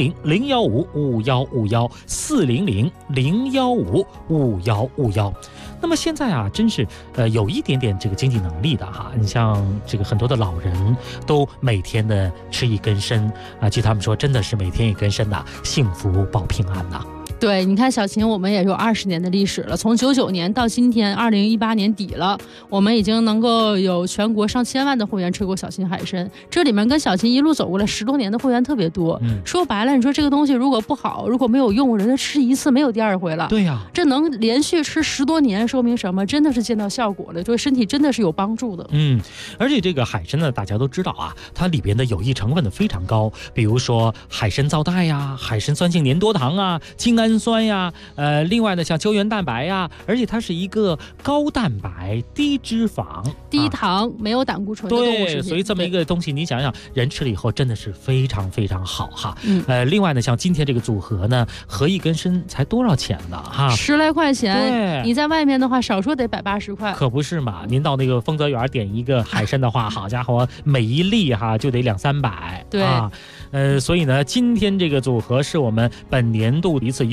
400-015-5151，400-015-5151。那么现在啊，真是有一点点这个经济能力的哈，你像这个很多的老人都每天的吃一根参啊，据他们说，真的是每天一根参呐，幸福保平安呐。 对，你看小秦，我们也有20年的历史了，从99年到今天2018年底了，我们已经能够有全国上千万的会员吃过小秦海参，这里面跟小秦一路走过来10多年的会员特别多。说白了，你说这个东西如果不好，如果没有用，人家吃一次没有第2回了。 对呀， 这能连续吃10多年，说明什么？真的是见到效果了，对身体真的是有帮助的。 而且这个海参呢，大家都知道啊，它里边的有益成分的非常高，比如说海参皂苷呀、海参酸性粘多糖啊、精氨酸呀，另外呢像胶原蛋白呀，而且它是一个高蛋白、低脂肪、 低糖、没有胆固醇的动物食品。 对，所以这么一个东西，你想想，人吃了以后真的是非常非常好哈。另外呢，像今天这个组合呢，合一根参才多少钱呢？哈 ，10来块钱。 对， 你在外面的话，少说得180块。 可不是嘛？您到那个丰泽园点一个海参的话，好家伙，每一粒哈就得200-300。 对啊，所以呢，今天这个组合是我们本年度一次优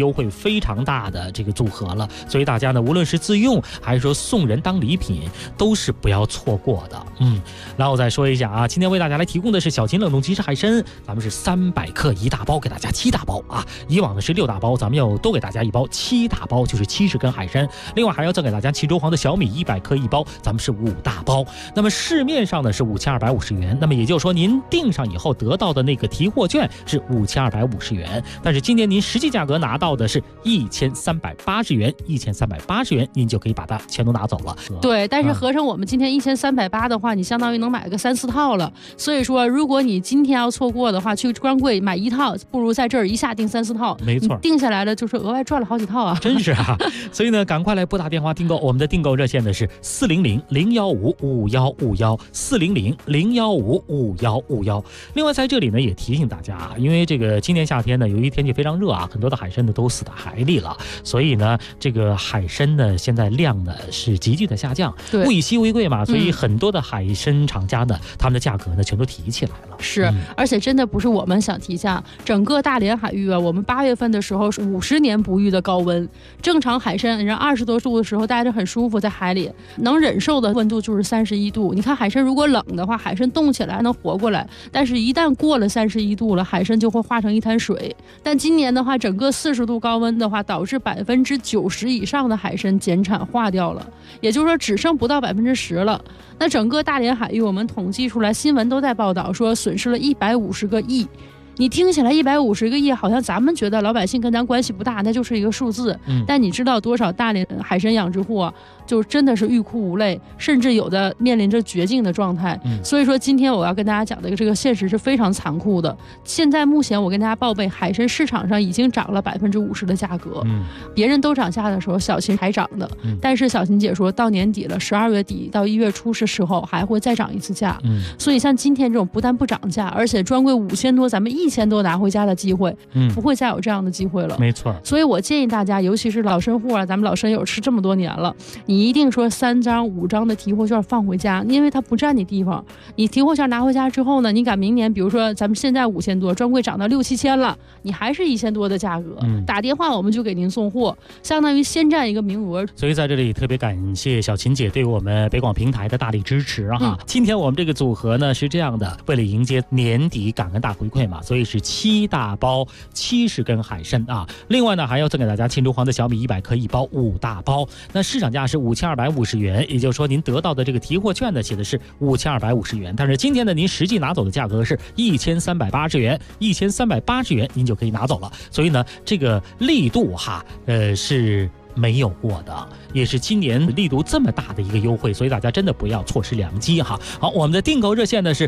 优惠非常大的这个组合了，所以大家呢，无论是自用还是说送人当礼品，都是不要错过的。然后我再说一下啊，今天为大家来提供的是小秦冷冻即食海参，咱们是300克1大包，给大家7大包啊。以往的是6大包，咱们要多给大家1包7大包，就是70根海参。另外还要赠给大家秦州黄的小米100克1包，咱们是5大包。那么市面上呢是5250元，那么也就是说您订上以后得到的那个提货券是5250元，但是今年您实际价格拿到的是1380元，1380元您就可以把它全都拿走了。 对，但是合成我们今天1380的话，你相当于能买个3、4套了。所以说，如果你今天要错过的话，去专柜买1套，不如在这儿一下订3、4套。 没错， 定下来了就是额外赚了好几套啊！ 真是啊！所以呢，赶快来拨打电话订购，我们的订购热线呢是400-015-5151，400-015-5151。另外在这里呢也提醒大家啊，因为这个今年夏天呢，由于天气非常热啊，很多的海参呢都死在海里了，所以呢，这个海参呢现在量呢是急剧的下降，物以稀为贵嘛，所以很多的海参厂家呢，他们的价格呢全都提起来了。 是，而且真的不是我们想提价，整个大连海域啊，我们8月份的时候是50年不遇的高温，正常海参人20多度的时候待着很舒服，在海里能忍受的温度就是31度。你看海参如果冷的话，海参冻起来能活过来，但是一旦过了31度了，海参就会化成一滩水。但今年的话，整个40度高温的话，导致90%以上的海参减产化掉了，也就是说只剩不到10%了。那整个大连海域我们统计出来，新闻都在报道说损失了150个亿。你听起来150个亿，好像咱们觉得老百姓跟咱关系不大，那就是一个数字。但你知道多少大连海参养殖户啊，就真的是欲哭无泪，甚至有的面临着绝境的状态。所以说今天我要跟大家讲的这个现实是非常残酷的。现在目前我跟大家报备，海参市场上已经涨了50%的价格。别人都涨价的时候，小秦还涨的。但是小秦姐说到年底了，12月底到1月初的时候还会再涨一次价。所以像今天这种不但不涨价，而且专柜5000多，咱们1000多拿回家的机会，不会再有这样的机会了。 没错， 所以我建议大家，尤其是老参户啊，咱们老参友吃这么多年了，你一定说3张5张的提货券放回家，因为它不占你地方。你提货券拿回家之后呢，你赶明年，比如说咱们现在5000多，专柜涨到6、7千了，你还是1000多的价格，打电话我们就给您送货，相当于先占一个名额。 所以在这里特别感谢小秦姐对我们北广平台的大力支持哈。今天我们这个组合呢是这样的，为了迎接年底感恩大回馈嘛，所以是7大包70根海参啊。另外呢还要赠给大家秦州黄的小米100克1包5大包，那市场价是5250元，也就是说您得到的这个提货券呢写的是5250元，但是今天呢您实际拿走的价格是1380元，1380元您就可以拿走了。所以呢这个力度哈是没有过的，也是今年力度这么大的一个优惠，所以大家真的不要错失良机哈。好，我们的订购热线呢是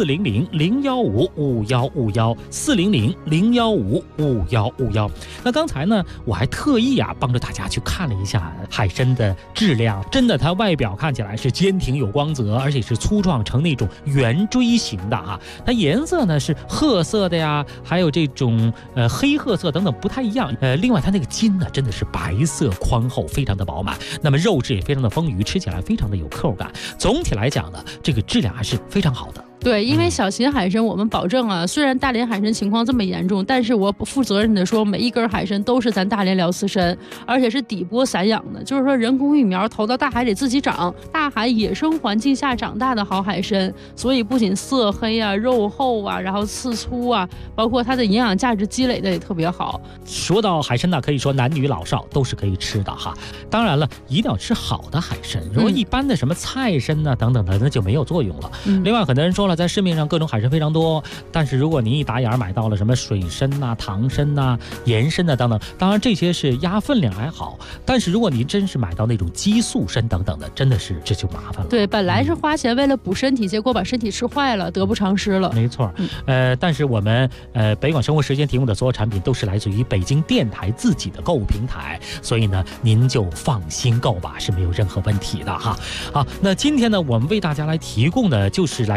400-015-5151，400-015-5151。那刚才呢我还特意帮着大家去看了一下海参的质量，真的它外表看起来是坚挺有光泽，而且是粗壮成那种圆锥形的哈。它颜色呢是褐色的呀，还有这种黑褐色等等不太一样。另外它那个筋呢真的是白色宽厚，非常的饱满，那么肉质也非常的丰腴，吃起来非常的有口感。总体来讲呢，这个质量还是非常好的。 对，因为小秦海参我们保证啊，虽然大连海参情况这么严重，但是我负责任的说，每一根海参都是咱大连辽刺参，而且是底波散养的，就是说人工育苗投到大海里自己长，大海野生环境下长大的好海参，所以不仅色黑啊、肉厚啊，然后刺粗啊，包括它的营养价值积累的也特别好。 说到海参呢，可以说男女老少都是可以吃的哈。当然了，一定要吃好的海参，如果一般的什么菜参啊等等的，那就没有作用了。另外很多人说了，在市面上各种海参非常多，但是如果您一打眼买到了什么水参呐、唐参呐、盐参呐等等，当然这些是压分量还好，但是如果您真是买到那种激素参等等的，真的是这就麻烦了。 对，本来是花钱为了补身体，结果把身体吃坏了，得不偿失了。 没错，但是我们北广生活时间提供的所有产品都是来自于北京电台自己的购物平台，所以呢您就放心购吧，是没有任何问题的哈。好，那今天呢我们为大家来提供的就是来自于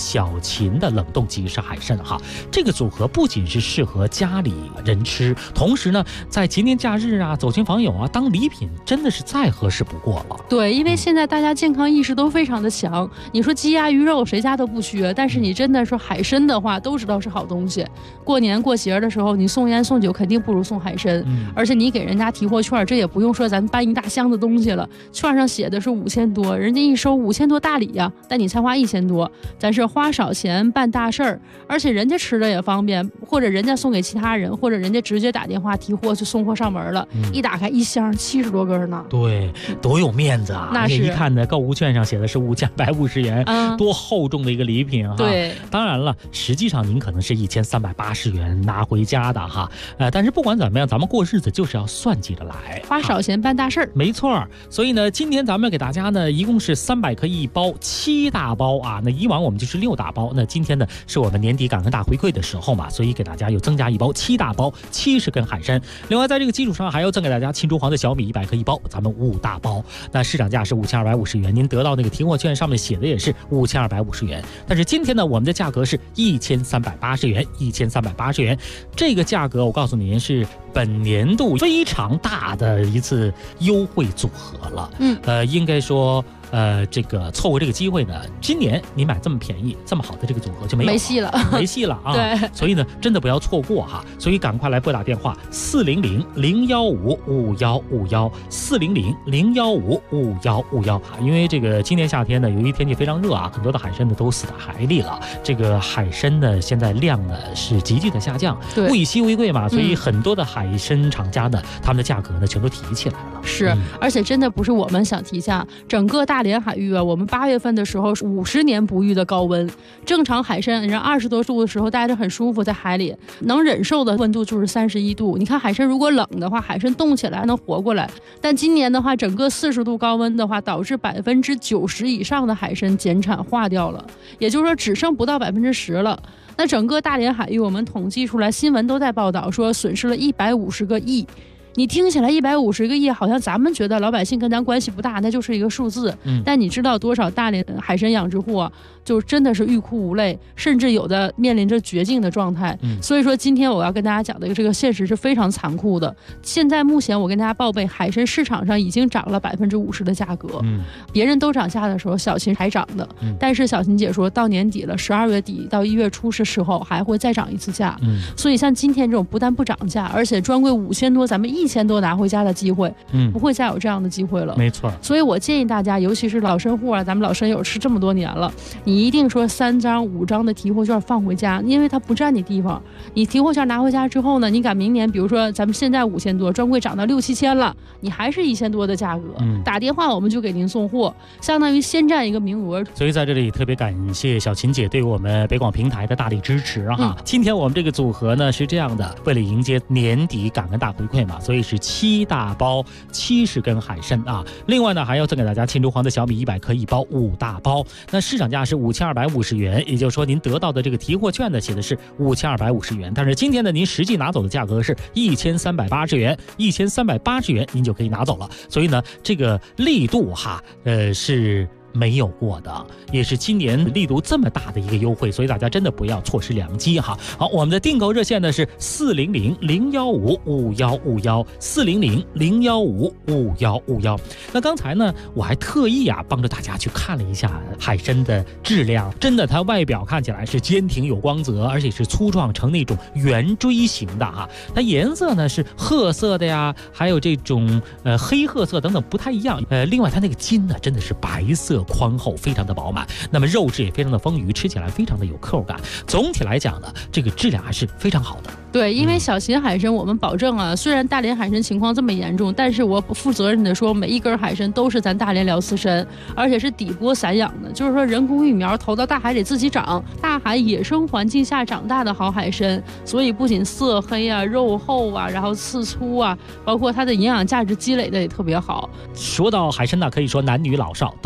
小秦的冷冻即食海参哈。这个组合不仅是适合家里人吃，同时呢，在节年假日啊、走亲访友啊，当礼品真的是再合适不过了。 对，因为现在大家健康意识都非常的强，你说鸡鸭鱼肉谁家都不缺，但是你真的说海参的话，都知道是好东西。过年过节的时候，你送烟送酒肯定不如送海参，而且你给人家提货券，这也不用说咱搬一大箱子东西了，券上写的是5000多，人家一收5000多大礼呀，但你才花1000多，咱是花少钱办大事儿，而且人家吃的也方便，或者人家送给其他人，或者人家直接打电话提货就送货上门了，一打开一箱70多根呢。 对，多有面子啊！ 那是一看呢，购物券上写的是5250元，多厚重的一个礼品哈。 对， 当然了，实际上您可能是1380元拿回家的哈。但是不管怎么样，咱们过日子就是要算计着来， 花少钱办大事儿。 没错，所以呢，今天咱们给大家呢，一共是300克一包，7大包啊。那以往我们就是6大包，那今天呢是我们年底感恩大回馈的时候嘛，所以给大家又增加一包7大包，70根海参。另外在这个基础上还要赠给大家青竹黄的小米100克一包，咱们5大包。那市场价是5250元，您得到那个提货券上面写的也是5250元，但是今天呢，我们的价格是1380元，1380元。这个价格我告诉您是本年度非常大的一次优惠组合了。应该说这个错过这个机会呢，今年你买这么便宜这么好的这个组合就没戏了啊！ 对， 所以呢，真的不要错过哈！所以赶快来拨打电话400-015-5151，400-015-5151，因为这个今年夏天呢，由于天气非常热啊，很多的海参呢都死在海里了。这个海参呢，现在量呢是急剧的下降，物以稀为贵嘛，所以很多的海参厂家呢，他们的价格呢全都提起来了。 是，而且真的不是我们想提价，整个大连海域啊，我们8月份的时候是50年不遇的高温，正常海参人20多度的时候待着很舒服，在海里能忍受的温度就是31度。你看海参如果冷的话，海参冻起来还能活过来，但今年的话，整个40度高温的话，导致90%以上的海参减产化掉了，也就是说只剩不到10%了。那整个大连海域我们统计出来，新闻都在报道说损失了150个亿。你听起来150个亿，好像咱们觉得老百姓跟咱关系不大，那就是一个数字。但你知道多少大连海参养殖户啊，就真的是欲哭无泪，甚至有的面临着绝境的状态。所以说，今天我要跟大家讲的这个现实是非常残酷的。现在目前我跟大家报备，海参市场上已经涨了50%的价格。别人都涨价的时候，小秦还涨的。但是小秦姐说到年底了，12月底到1月初是时候还会再涨一次价。所以像今天这种不但不涨价，而且专柜5000多，咱们1000多拿回家的机会，不会再有这样的机会了。 没错， 所以我建议大家，尤其是老参户啊，咱们老参友吃这么多年了，你一定说3张5张的提货券放回家，因为它不占你地方。你提货券拿回家之后呢，你赶明年，比如说咱们现在5000多，专柜涨到6、7千了，你还是1000多的价格，打电话我们就给您送货，相当于先占一个名额。 所以在这里特别感谢小秦姐对我们北广平台的大力支持哈。今天我们这个组合呢是这样的，为了迎接年底感恩大回馈嘛，所以是7大包70根海参啊。另外呢，还要赠给大家青竹黄的小米100克一包，5大包。那市场价是5250元，也就是说您得到的这个提货券呢写的是5250元，但是今天呢您实际拿走的价格是1380元，1380元您就可以拿走了。所以呢，这个力度哈，是没有过的，也是今年力度这么大的一个优惠，所以大家真的不要错失良机哈。好，我们的订购热线呢是400-015-5151，400-015-5151。那刚才呢，我还特意帮着大家去看了一下海参的质量，真的它外表看起来是坚挺有光泽，而且是粗壮成那种圆锥形的哈。它颜色呢是褐色的呀，还有这种黑褐色等等不太一样。另外它那个筋呢真的是白色宽厚，非常的饱满，那么肉质也非常的丰腴，吃起来非常的有口感。总体来讲呢，这个质量还是非常好的。 对，因为小秦海参我们保证啊，虽然大连海参情况这么严重，但是我负责任的说，每一根海参都是咱大连辽刺参，而且是底播散养的，就是说人工育苗投到大海里自己长，大海野生环境下长大的好海参，所以不仅色黑啊、肉厚啊，然后刺粗啊，包括它的营养价值积累的也特别好。 说到海参呢，可以说男女老少都是可以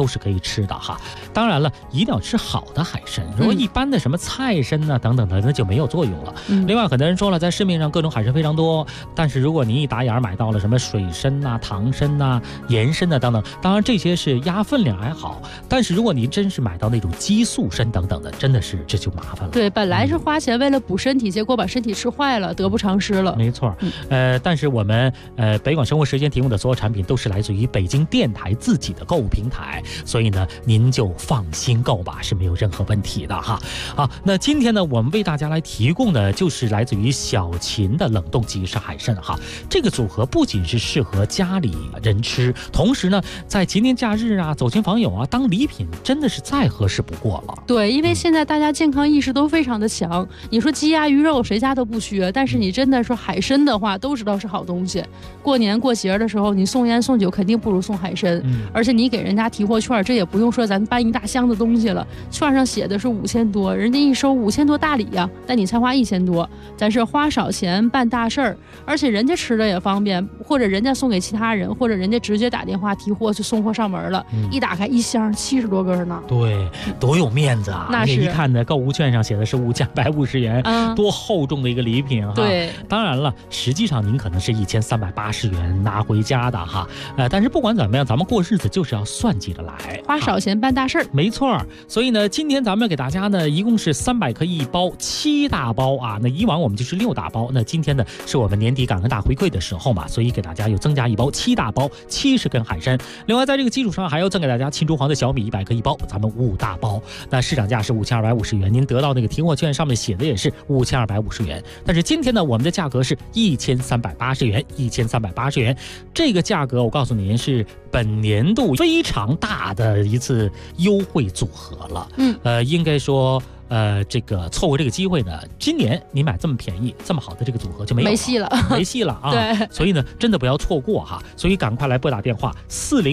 吃的哈。当然了，一定要吃好的海参，如果一般的什么菜参呐等等的，那就没有作用了。另外，很多人说了，在市面上各种海参非常多，但是如果您一打眼买到了什么水参呐、唐参呐、盐参呐等等，当然这些是压分量还好，但是如果您真是买到那种激素参等等的，真的是这就麻烦了。 对，本来是花钱为了补身体，结果把身体吃坏了，得不偿失了。 没错，但是我们北广生活时间提供的所有产品都是来自于北京电台自己的购物平台，所以呢，您就放心购吧，是没有任何问题的哈。好，那今天呢，我们为大家来提供的就是来自于小秦的冷冻即食海参哈。这个组合不仅是适合家里人吃，同时呢，在节年假日啊、走亲访友啊，当礼品真的是再合适不过了。 对，因为现在大家健康意识都非常的强，你说鸡鸭鱼肉谁家都不缺，但是你真的说海参的话，都知道是好东西。过年过节的时候，你送烟送酒肯定不如送海参，而且你给人家提货券，这也不用说咱搬一大箱子东西了，券上写的是5000多，人家一收5000多大礼呀，但你才花1000多，咱是花少钱办大事儿，而且人家吃的也方便，或者人家送给其他人，或者人家直接打电话提货就送货上门了，一打开一箱70多根呢。 对，多有面子啊！ 那是一看呢，购物券上写的是5250元，多厚重的一个礼品哈。 对， 当然了，实际上您可能是1380元拿回家的哈。但是不管怎么样，咱们过日子就是要算计着来， 花少钱办大事儿。 没错，所以呢，今天咱们给大家呢，一共是300克一包，7大包啊。那以往我们就是6大包，那今天呢，是我们年底感恩大回馈的时候嘛，所以给大家又增加一包7大包，70根海参。另外，在这个基础上还要赠给大家青竹黄的小米100克一包，咱们5大包。那市场价是5250元，您得到那个提货券上面写的也是5250元。但是今天呢，我们的价格是1380元，1380元。这个价格我告诉您是本年度非常大的一次优惠组合了。应该说。这个错过这个机会呢，今年你买这么便宜、这么好的这个组合就没戏了，没戏了啊！ 对， 所以呢，真的不要错过哈！所以赶快来拨打电话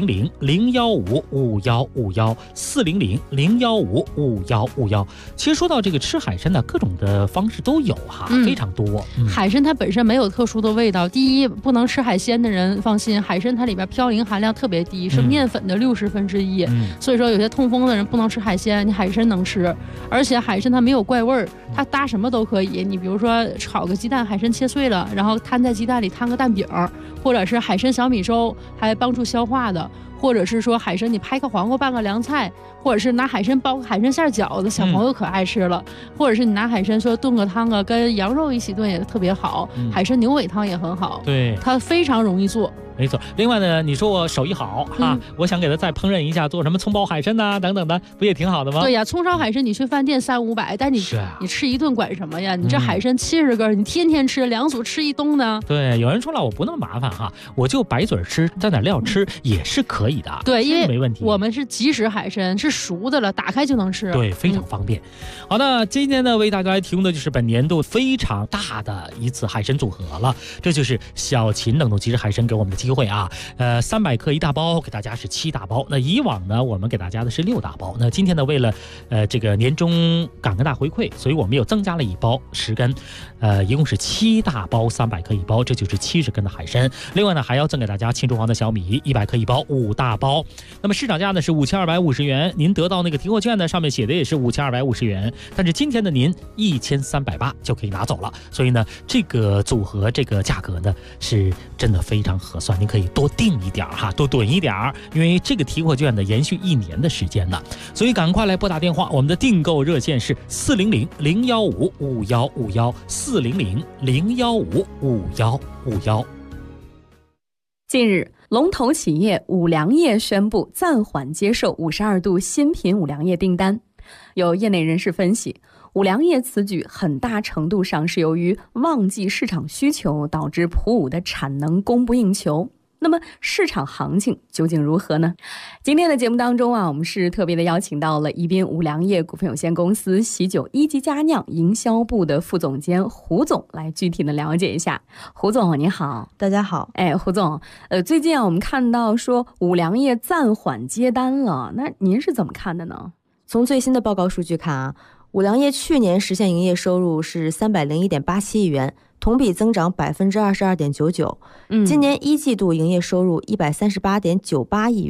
400-015-5151，400-015-5151。其实说到这个吃海参呢，各种的方式都有哈，非常多。 海参它本身没有特殊的味道，第一，不能吃海鲜的人放心，海参它里边嘌呤含量特别低，是面粉的1/60。所以说有些痛风的人不能吃海鲜，你海参能吃，而且海参它没有怪味儿，它搭什么都可以。你比如说炒个鸡蛋，海参切碎了，然后摊在鸡蛋里摊个蛋饼，或者是海参小米粥，还帮助消化的。或者是说海参你拍个黄瓜拌个凉菜，或者是拿海参包个海参馅饺子，小朋友可爱吃了。或者是你拿海参说炖个汤啊，跟羊肉一起炖也特别好。海参牛尾汤也很好，对，它非常容易做。 没错，另外呢，你说我手艺好哈，我想给他再烹饪一下，做什么葱爆海参呐等等的，不也挺好的吗？ 对呀，葱烧海参你去饭店300-500，但你吃一顿管什么呀？你这海参70根，你天天吃，2组吃一冬呢？ 对，有人说了，我不那么麻烦哈，我就白嘴吃，蘸点料吃也是可以的。 对，因为没问题， 我们是即食海参，是熟的了，打开就能吃。 对，非常方便。好的，今天呢为大家来提供的就是本年度非常大的一次海参组合了，这就是小秦冷冻即食海参给我们的机会啊。300克一大包，给大家是7大包。那以往呢，我们给大家的是6大包。那今天呢，为了这个年终感恩大回馈，所以我们又增加了一包10根，一共是7大包，300克一包，这就是70根的海参。另外呢，还要赠给大家青竹黄的小米100克一包，5大包。那么市场价呢是5250元，您得到那个提货券呢，上面写的也是5250元，但是今天的您1380就可以拿走了。所以呢，这个组合这个价格呢是真的非常合算，您可以多订一点哈，多囤一点，因为这个提货券呢延续1年的时间呢，所以赶快来拨打电话，我们的订购热线是400-015-5151，400-015-5151。 近日，龙头企业五粮液宣布暂缓接受52度新品五粮液订单。有业内人士分析，五粮液此举很大程度上是由于旺季市场需求导致普五的产能供不应求。那么市场行情究竟如何呢？今天的节目当中我们是特别的邀请到了宜宾五粮液股份有限公司喜酒一级佳酿营销部的副总监胡总来具体的了解一下。胡总您好。 大家好。 胡总，最近我们看到说五粮液暂缓接单了，那您是怎么看的呢？ 从最新的报告数据看五粮液去年实现营业收入是301.87亿元，同比增长22.99%。今年1季度营业收入138.98亿元，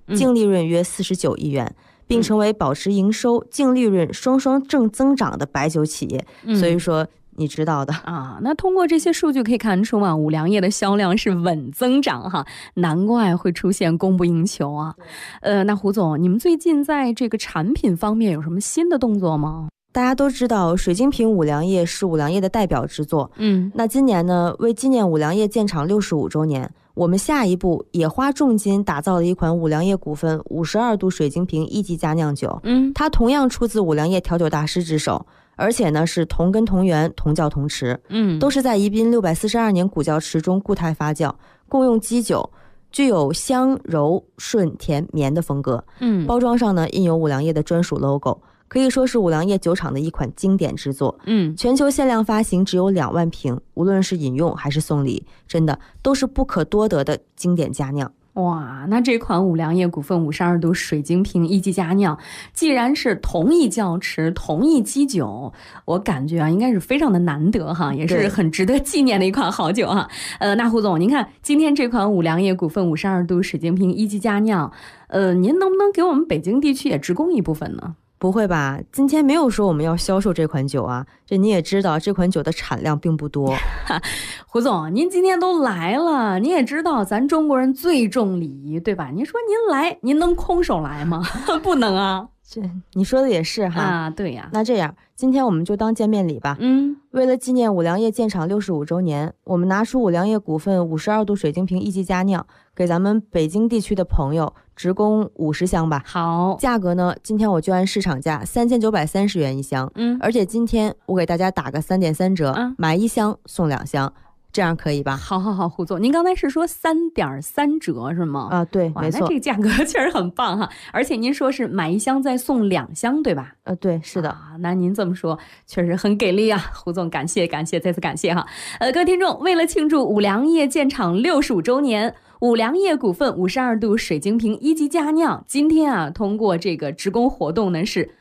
净利润约49亿元，并成为保持营收、净利润双双正增长的白酒企业。所以说你知道的啊。那通过这些数据可以看出啊，五粮液的销量是稳增长哈，难怪会出现供不应求啊。那胡总，你们最近在这个产品方面有什么新的动作吗？ 大家都知道水晶瓶五粮液是五粮液的代表之作，那今年呢，为纪念五粮液建厂65周年，我们下一步也花重金打造了一款五粮液股份52度水晶瓶1级佳酿酒，它同样出自五粮液调酒大师之手，而且呢是同根同源同窖同池，都是在宜宾642年古窖池中固态发酵，共用基酒，具有香柔顺甜绵的风格，包装上呢印有五粮液的专属 logo，可以说是五粮液酒厂的一款经典之作，全球限量发行只有2万瓶，无论是饮用还是送礼，真的都是不可多得的经典佳酿。 哇，那这款五粮液股份52度水晶瓶1级佳酿，既然是同一窖池、同一基酒，我感觉啊，应该是非常的难得哈，也是很值得纪念的一款好酒哈。那胡总，您看今天这款五粮液股份52度水晶瓶1级佳酿，您能不能给我们北京地区也直供一部分呢？ 不会吧，今天没有说我们要销售这款酒啊，这你也知道这款酒的产量并不多。 胡总，您今天都来了，您也知道咱中国人最重礼仪，对吧？您说您来，您能空手来吗？不能啊。 这你说的也是哈啊，对呀。 那这样，今天我们就当见面礼吧。为了纪念五粮液建厂65周年，我们拿出五粮液股份52度水晶瓶1级佳酿，给咱们北京地区的朋友直供50箱吧。 好， 价格呢，今天我就按市场价3930元一箱。而且今天我给大家打个3.3折，买1箱送2箱。这样可以吧？ 好，胡总，您刚才是说3.3折是吗？ 啊，对，没错， 那这个价格确实很棒哈。而且您说是买1箱再送2箱，对吧？ 对，是的。 那您这么说确实很给力啊，胡总，感谢，再次感谢哈。各位听众，为了庆祝五粮液建厂65周年，五粮液股份52度水晶瓶1级佳酿，今天啊，通过这个直供活动呢是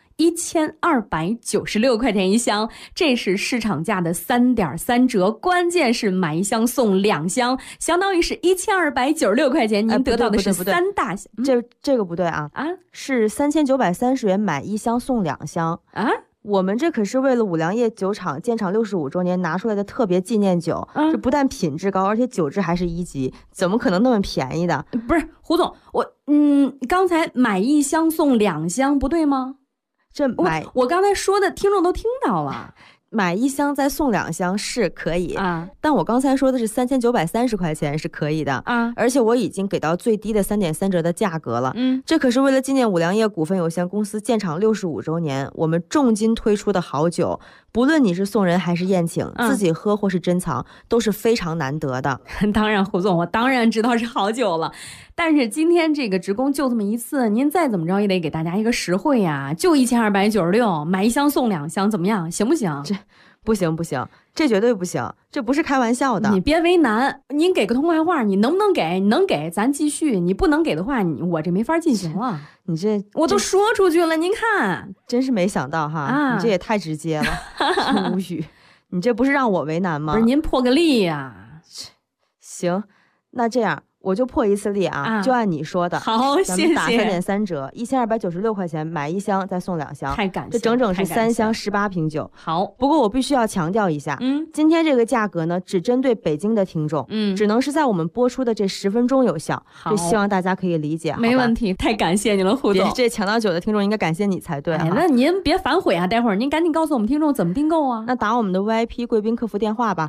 1296块钱一箱，这是市场价的3.3折，关键是买1箱送2箱，相当于是1296块钱，您得到的是3大箱。 这个不对啊，是3930元买1箱送2箱啊。我们这可是为了五粮液酒厂建厂65周年拿出来的特别纪念酒，这不但品质高，而且酒质还是1级，怎么可能那么便宜的？ 不是胡总，刚才买1箱送2箱不对吗？我刚才说的听众都听到了， 买1箱再送2箱是可以啊，但我刚才说的是3930块钱是可以的啊，而且我已经给到最低的3.3折的价格了。这可是为了纪念五粮液股份有限公司建厂65周年，我们重金推出的好酒，不论你是送人还是宴请，自己喝或是珍藏，都是非常难得的。 当然，胡总，我当然知道是好酒了，但是今天这个直供就这么一次，您再怎么着也得给大家一个实惠呀，就1296，买1箱送2箱，怎么样？行不行？ 这不行，这绝对不行，这不是开玩笑的。 你别为难，您给个痛快话，你能不能给？你能给咱继续，你不能给的话，我这没法进行了。 你这我都说出去了，您看， 真是没想到哈，你这也太直接了，无语。你这不是让我为难吗？ 不是，您破个例呀。 行，那这样我就破一次例啊，就按你说的。 好，谢谢。 咱们打3.3折，1296块钱买1箱再送2箱， 太感谢， 这整整是3箱18瓶酒。 好， 不过我必须要强调一下，今天这个价格呢，只针对北京的听众，只能是在我们播出的这10分钟有效，就希望大家可以理解。 没问题，太感谢你了，胡总。 这抢到酒的听众应该感谢你才对。 那您别反悔啊，待会儿您赶紧告诉我们听众怎么订购啊。 那打我们的 VIP 贵宾客服电话吧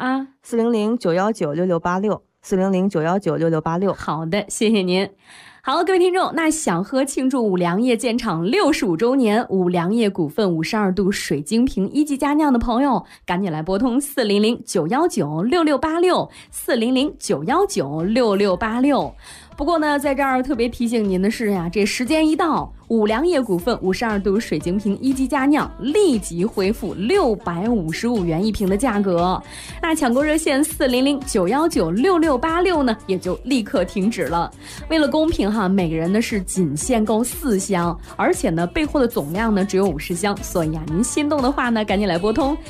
，400-919-6686，400-919-6686。 好的，谢谢您。好，各位听众，那想喝庆祝五粮液建厂65周年五粮液股份52度水晶瓶1级佳酿的朋友，赶紧来拨通400-919-6686，400-919-6686。不过呢，在这儿特别提醒您的是呀，这时间一到，五粮液股份52度水晶瓶1级佳酿立即恢复655元一瓶的价格。那抢购热线400-919-6686呢，也就立刻停止了。为了公平哈，每个人呢是仅限购4箱，而且呢备货的总量呢只有50箱，所以啊，您心动的话呢，赶紧来拨通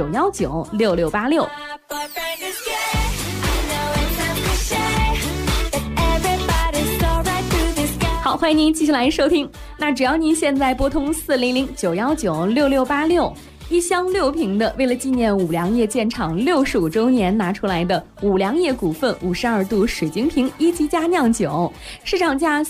400-919-6686，400-919-6686。 好，欢迎您继续来收听。那只要您现在拨通400-919-6686。一箱6瓶的，为了纪念五粮液建厂65周年拿出来的五粮液股份52度水晶瓶1级佳酿酒，市场价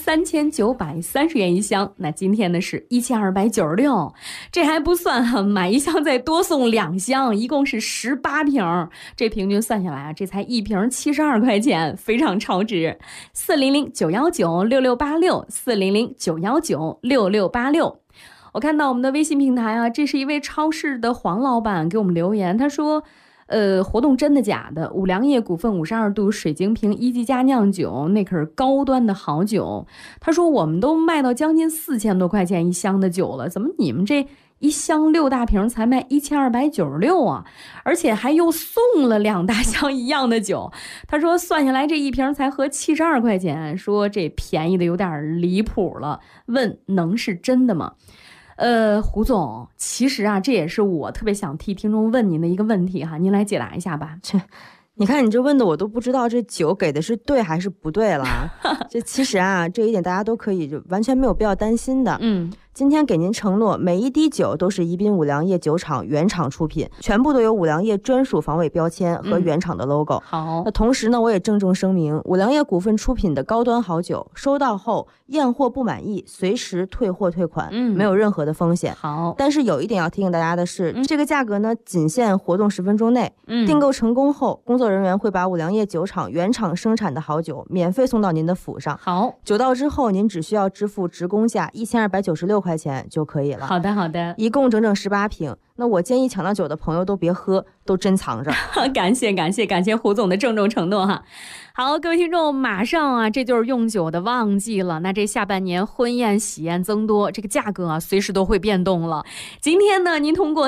3930元一箱，那今天呢是1296，这还不算哈，买一箱再多送2箱，一共是18瓶，这平均算下来啊，这才1瓶72块钱，非常超值。400-919-6686，400-919-6686。我看到我们的微信平台啊，这是一位超市的黄老板给我们留言，他说活动真的假的？五粮液股份52度水晶瓶1级佳酿酒，那可是高端的好酒。他说我们都卖到将近4000多块钱一箱的酒了，怎么你们这一箱6大瓶才卖1296啊？而且还又送了2大箱一样的酒。他说算下来这一瓶才合72块钱，说这便宜的有点离谱了，问能是真的吗？胡总，其实啊，这也是我特别想替听众问您的一个问题哈，您来解答一下吧。 你看你这问的我都不知道这酒给的是对还是不对了。这其实啊，这一点大家都可以就完全没有必要担心的。今天给您承诺，每一滴酒都是宜宾五粮液酒厂原厂出品，全部都有五粮液专属防伪标签和原厂的 logo。好，那同时呢，我也郑重声明，五粮液股份出品的高端好酒，收到后验货不满意，随时退货退款，没有任何的风险。好，但是有一点要提醒大家的是，这个价格呢，仅限活动10分钟内。订购成功后，工作人员会把五粮液酒厂原厂生产的好酒免费送到您的府上。好，酒到之后，您只需要支付职工价1296块钱就可以了。好的，好的，一共整整18瓶。那我建议抢到酒的朋友都别喝，都珍藏着。 感谢胡总的郑重承诺哈。好，各位听众，马上啊，这就是用酒的旺季了。那这下半年婚宴喜宴增多，这个价格啊，随时都会变动了。今天呢，您通过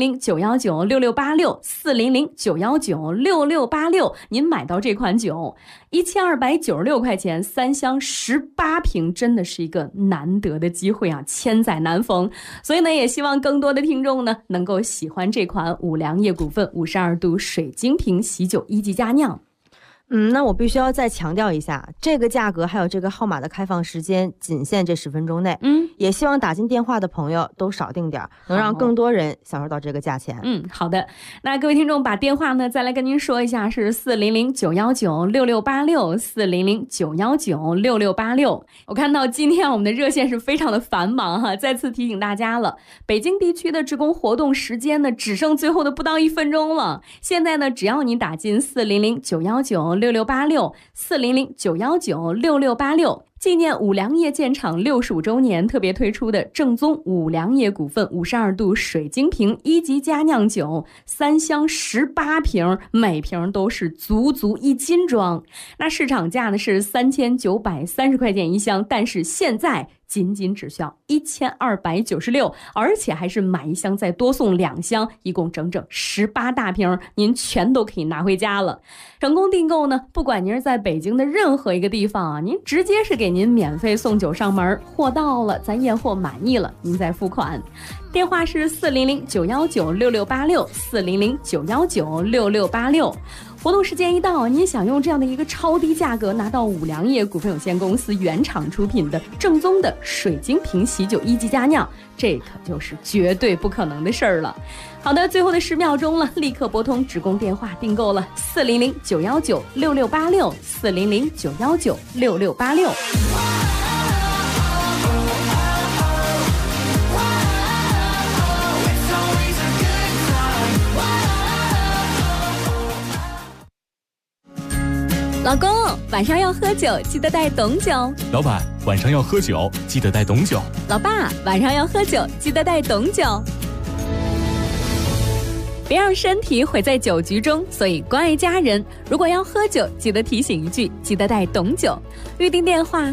400-919-6686，400-919-6686，您买到这款酒，1296块钱，3箱18瓶，真的是一个难得的机会啊，千载难逢。所以呢，也希望更多的听众呢，能够喜欢这款五粮液股份52度水晶瓶喜酒1级佳酿。 那我必须要再强调一下，这个价格还有这个号码的开放时间仅限这10分钟内。也希望打进电话的朋友都少订点，能让更多人享受到这个价钱。 好的。那各位听众把电话呢再来跟您说一下，是400-919-6686，400-919-6686。我看到今天我们的热线是非常的繁忙哈，再次提醒大家了，北京地区的职工活动时间呢只剩最后的不到1分钟了。现在呢，只要你打进400-919-6686，400-919-6686，纪念五粮液建厂65周年特别推出的正宗五粮液股份52度水晶瓶1级佳酿酒，3箱18瓶，每瓶都是足足1斤装。那市场价呢是3930块钱一箱，但是现在仅只需要1296，而且还是买一箱再多送2箱，一共整整18大瓶，您全都可以拿回家了。成功订购呢，不管您是在北京的任何一个地方啊，您直接是给您免费送酒上门，货到了咱验货满意了，您再付款。电话是400-919-6686，400-919-6686。活动时间一到，您想用这样的一个超低价格拿到五粮液股份有限公司原厂出品的正宗的水晶瓶喜酒1级佳酿，这可就是绝对不可能的事儿了。好的，最后的10秒钟了，立刻拨通职工电话订购了400-919-6686，400-919-6686。老公，晚上要喝酒，记得带懂酒。 老板，晚上要喝酒，记得带懂酒。 老爸，晚上要喝酒，记得带懂酒。别让身体毁在酒局中，所以关爱家人，如果要喝酒，记得提醒一句，记得带懂酒。预订电话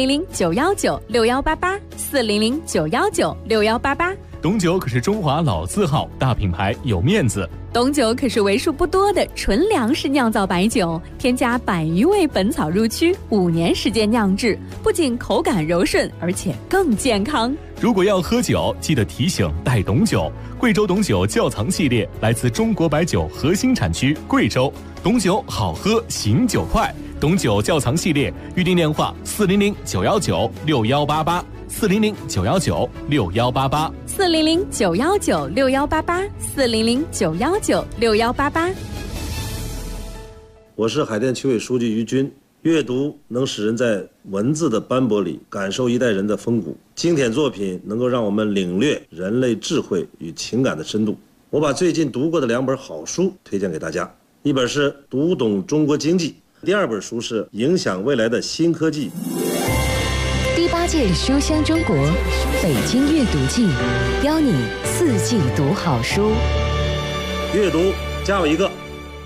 400-919-6188，400-919-6188。 懂酒可是中华老字号，大品牌有面子。 懂酒可是为数不多的纯粮食酿造白酒，添加100余味本草入曲，5年时间酿制，不仅口感柔顺，而且更健康。 如果要喝酒，记得提醒带懂酒。贵州懂酒窖藏系列来自中国白酒核心产区贵州，懂酒好喝醒酒快。 董九窖藏系列，预订电话 400-919-6188，400-919-6188，400-919-6188。 我是海淀区委书记于军。阅读能使人在文字的斑驳里感受一代人的风骨，经典作品能够让我们领略人类智慧与情感的深度。我把最近读过的2本好书推荐给大家，一本是《读懂中国经济》，第2本书是《影响未来的新科技》。 第8届书香中国北京阅读季，邀你4季读好书。 阅读加我一个。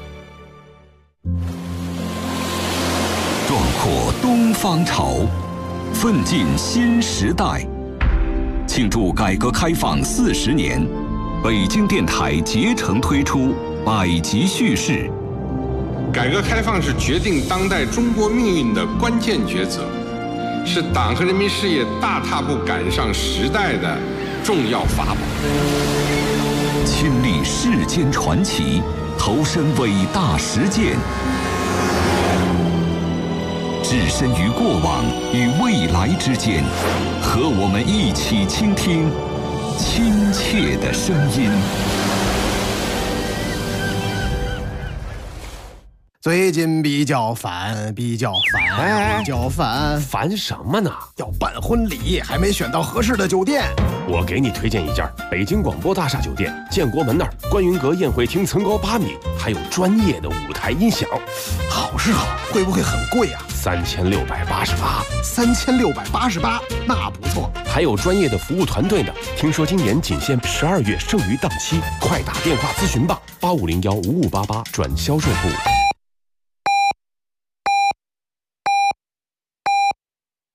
壮阔东方潮，奋进新时代。庆祝改革开放40年，北京电台竭诚推出百集叙事。 改革开放是决定当代中国命运的关键抉择，是党和人民事业大踏步赶上时代的重要法宝。 亲历世间传奇，投身伟大实践，置身于过往与未来之间，和我们一起倾听亲切的声音。 最近比较烦， 烦什么呢？ 要办婚礼，还没选到合适的酒店。 我给你推荐一家北京广播大厦酒店，建国门那儿，观云阁宴会厅层高8米，还有专业的舞台音响。 好是好，会不会很贵啊 ？3688， 那不错。 还有专业的服务团队呢。听说今年仅限12月剩余档期，快打电话咨询吧，85015588转销售部。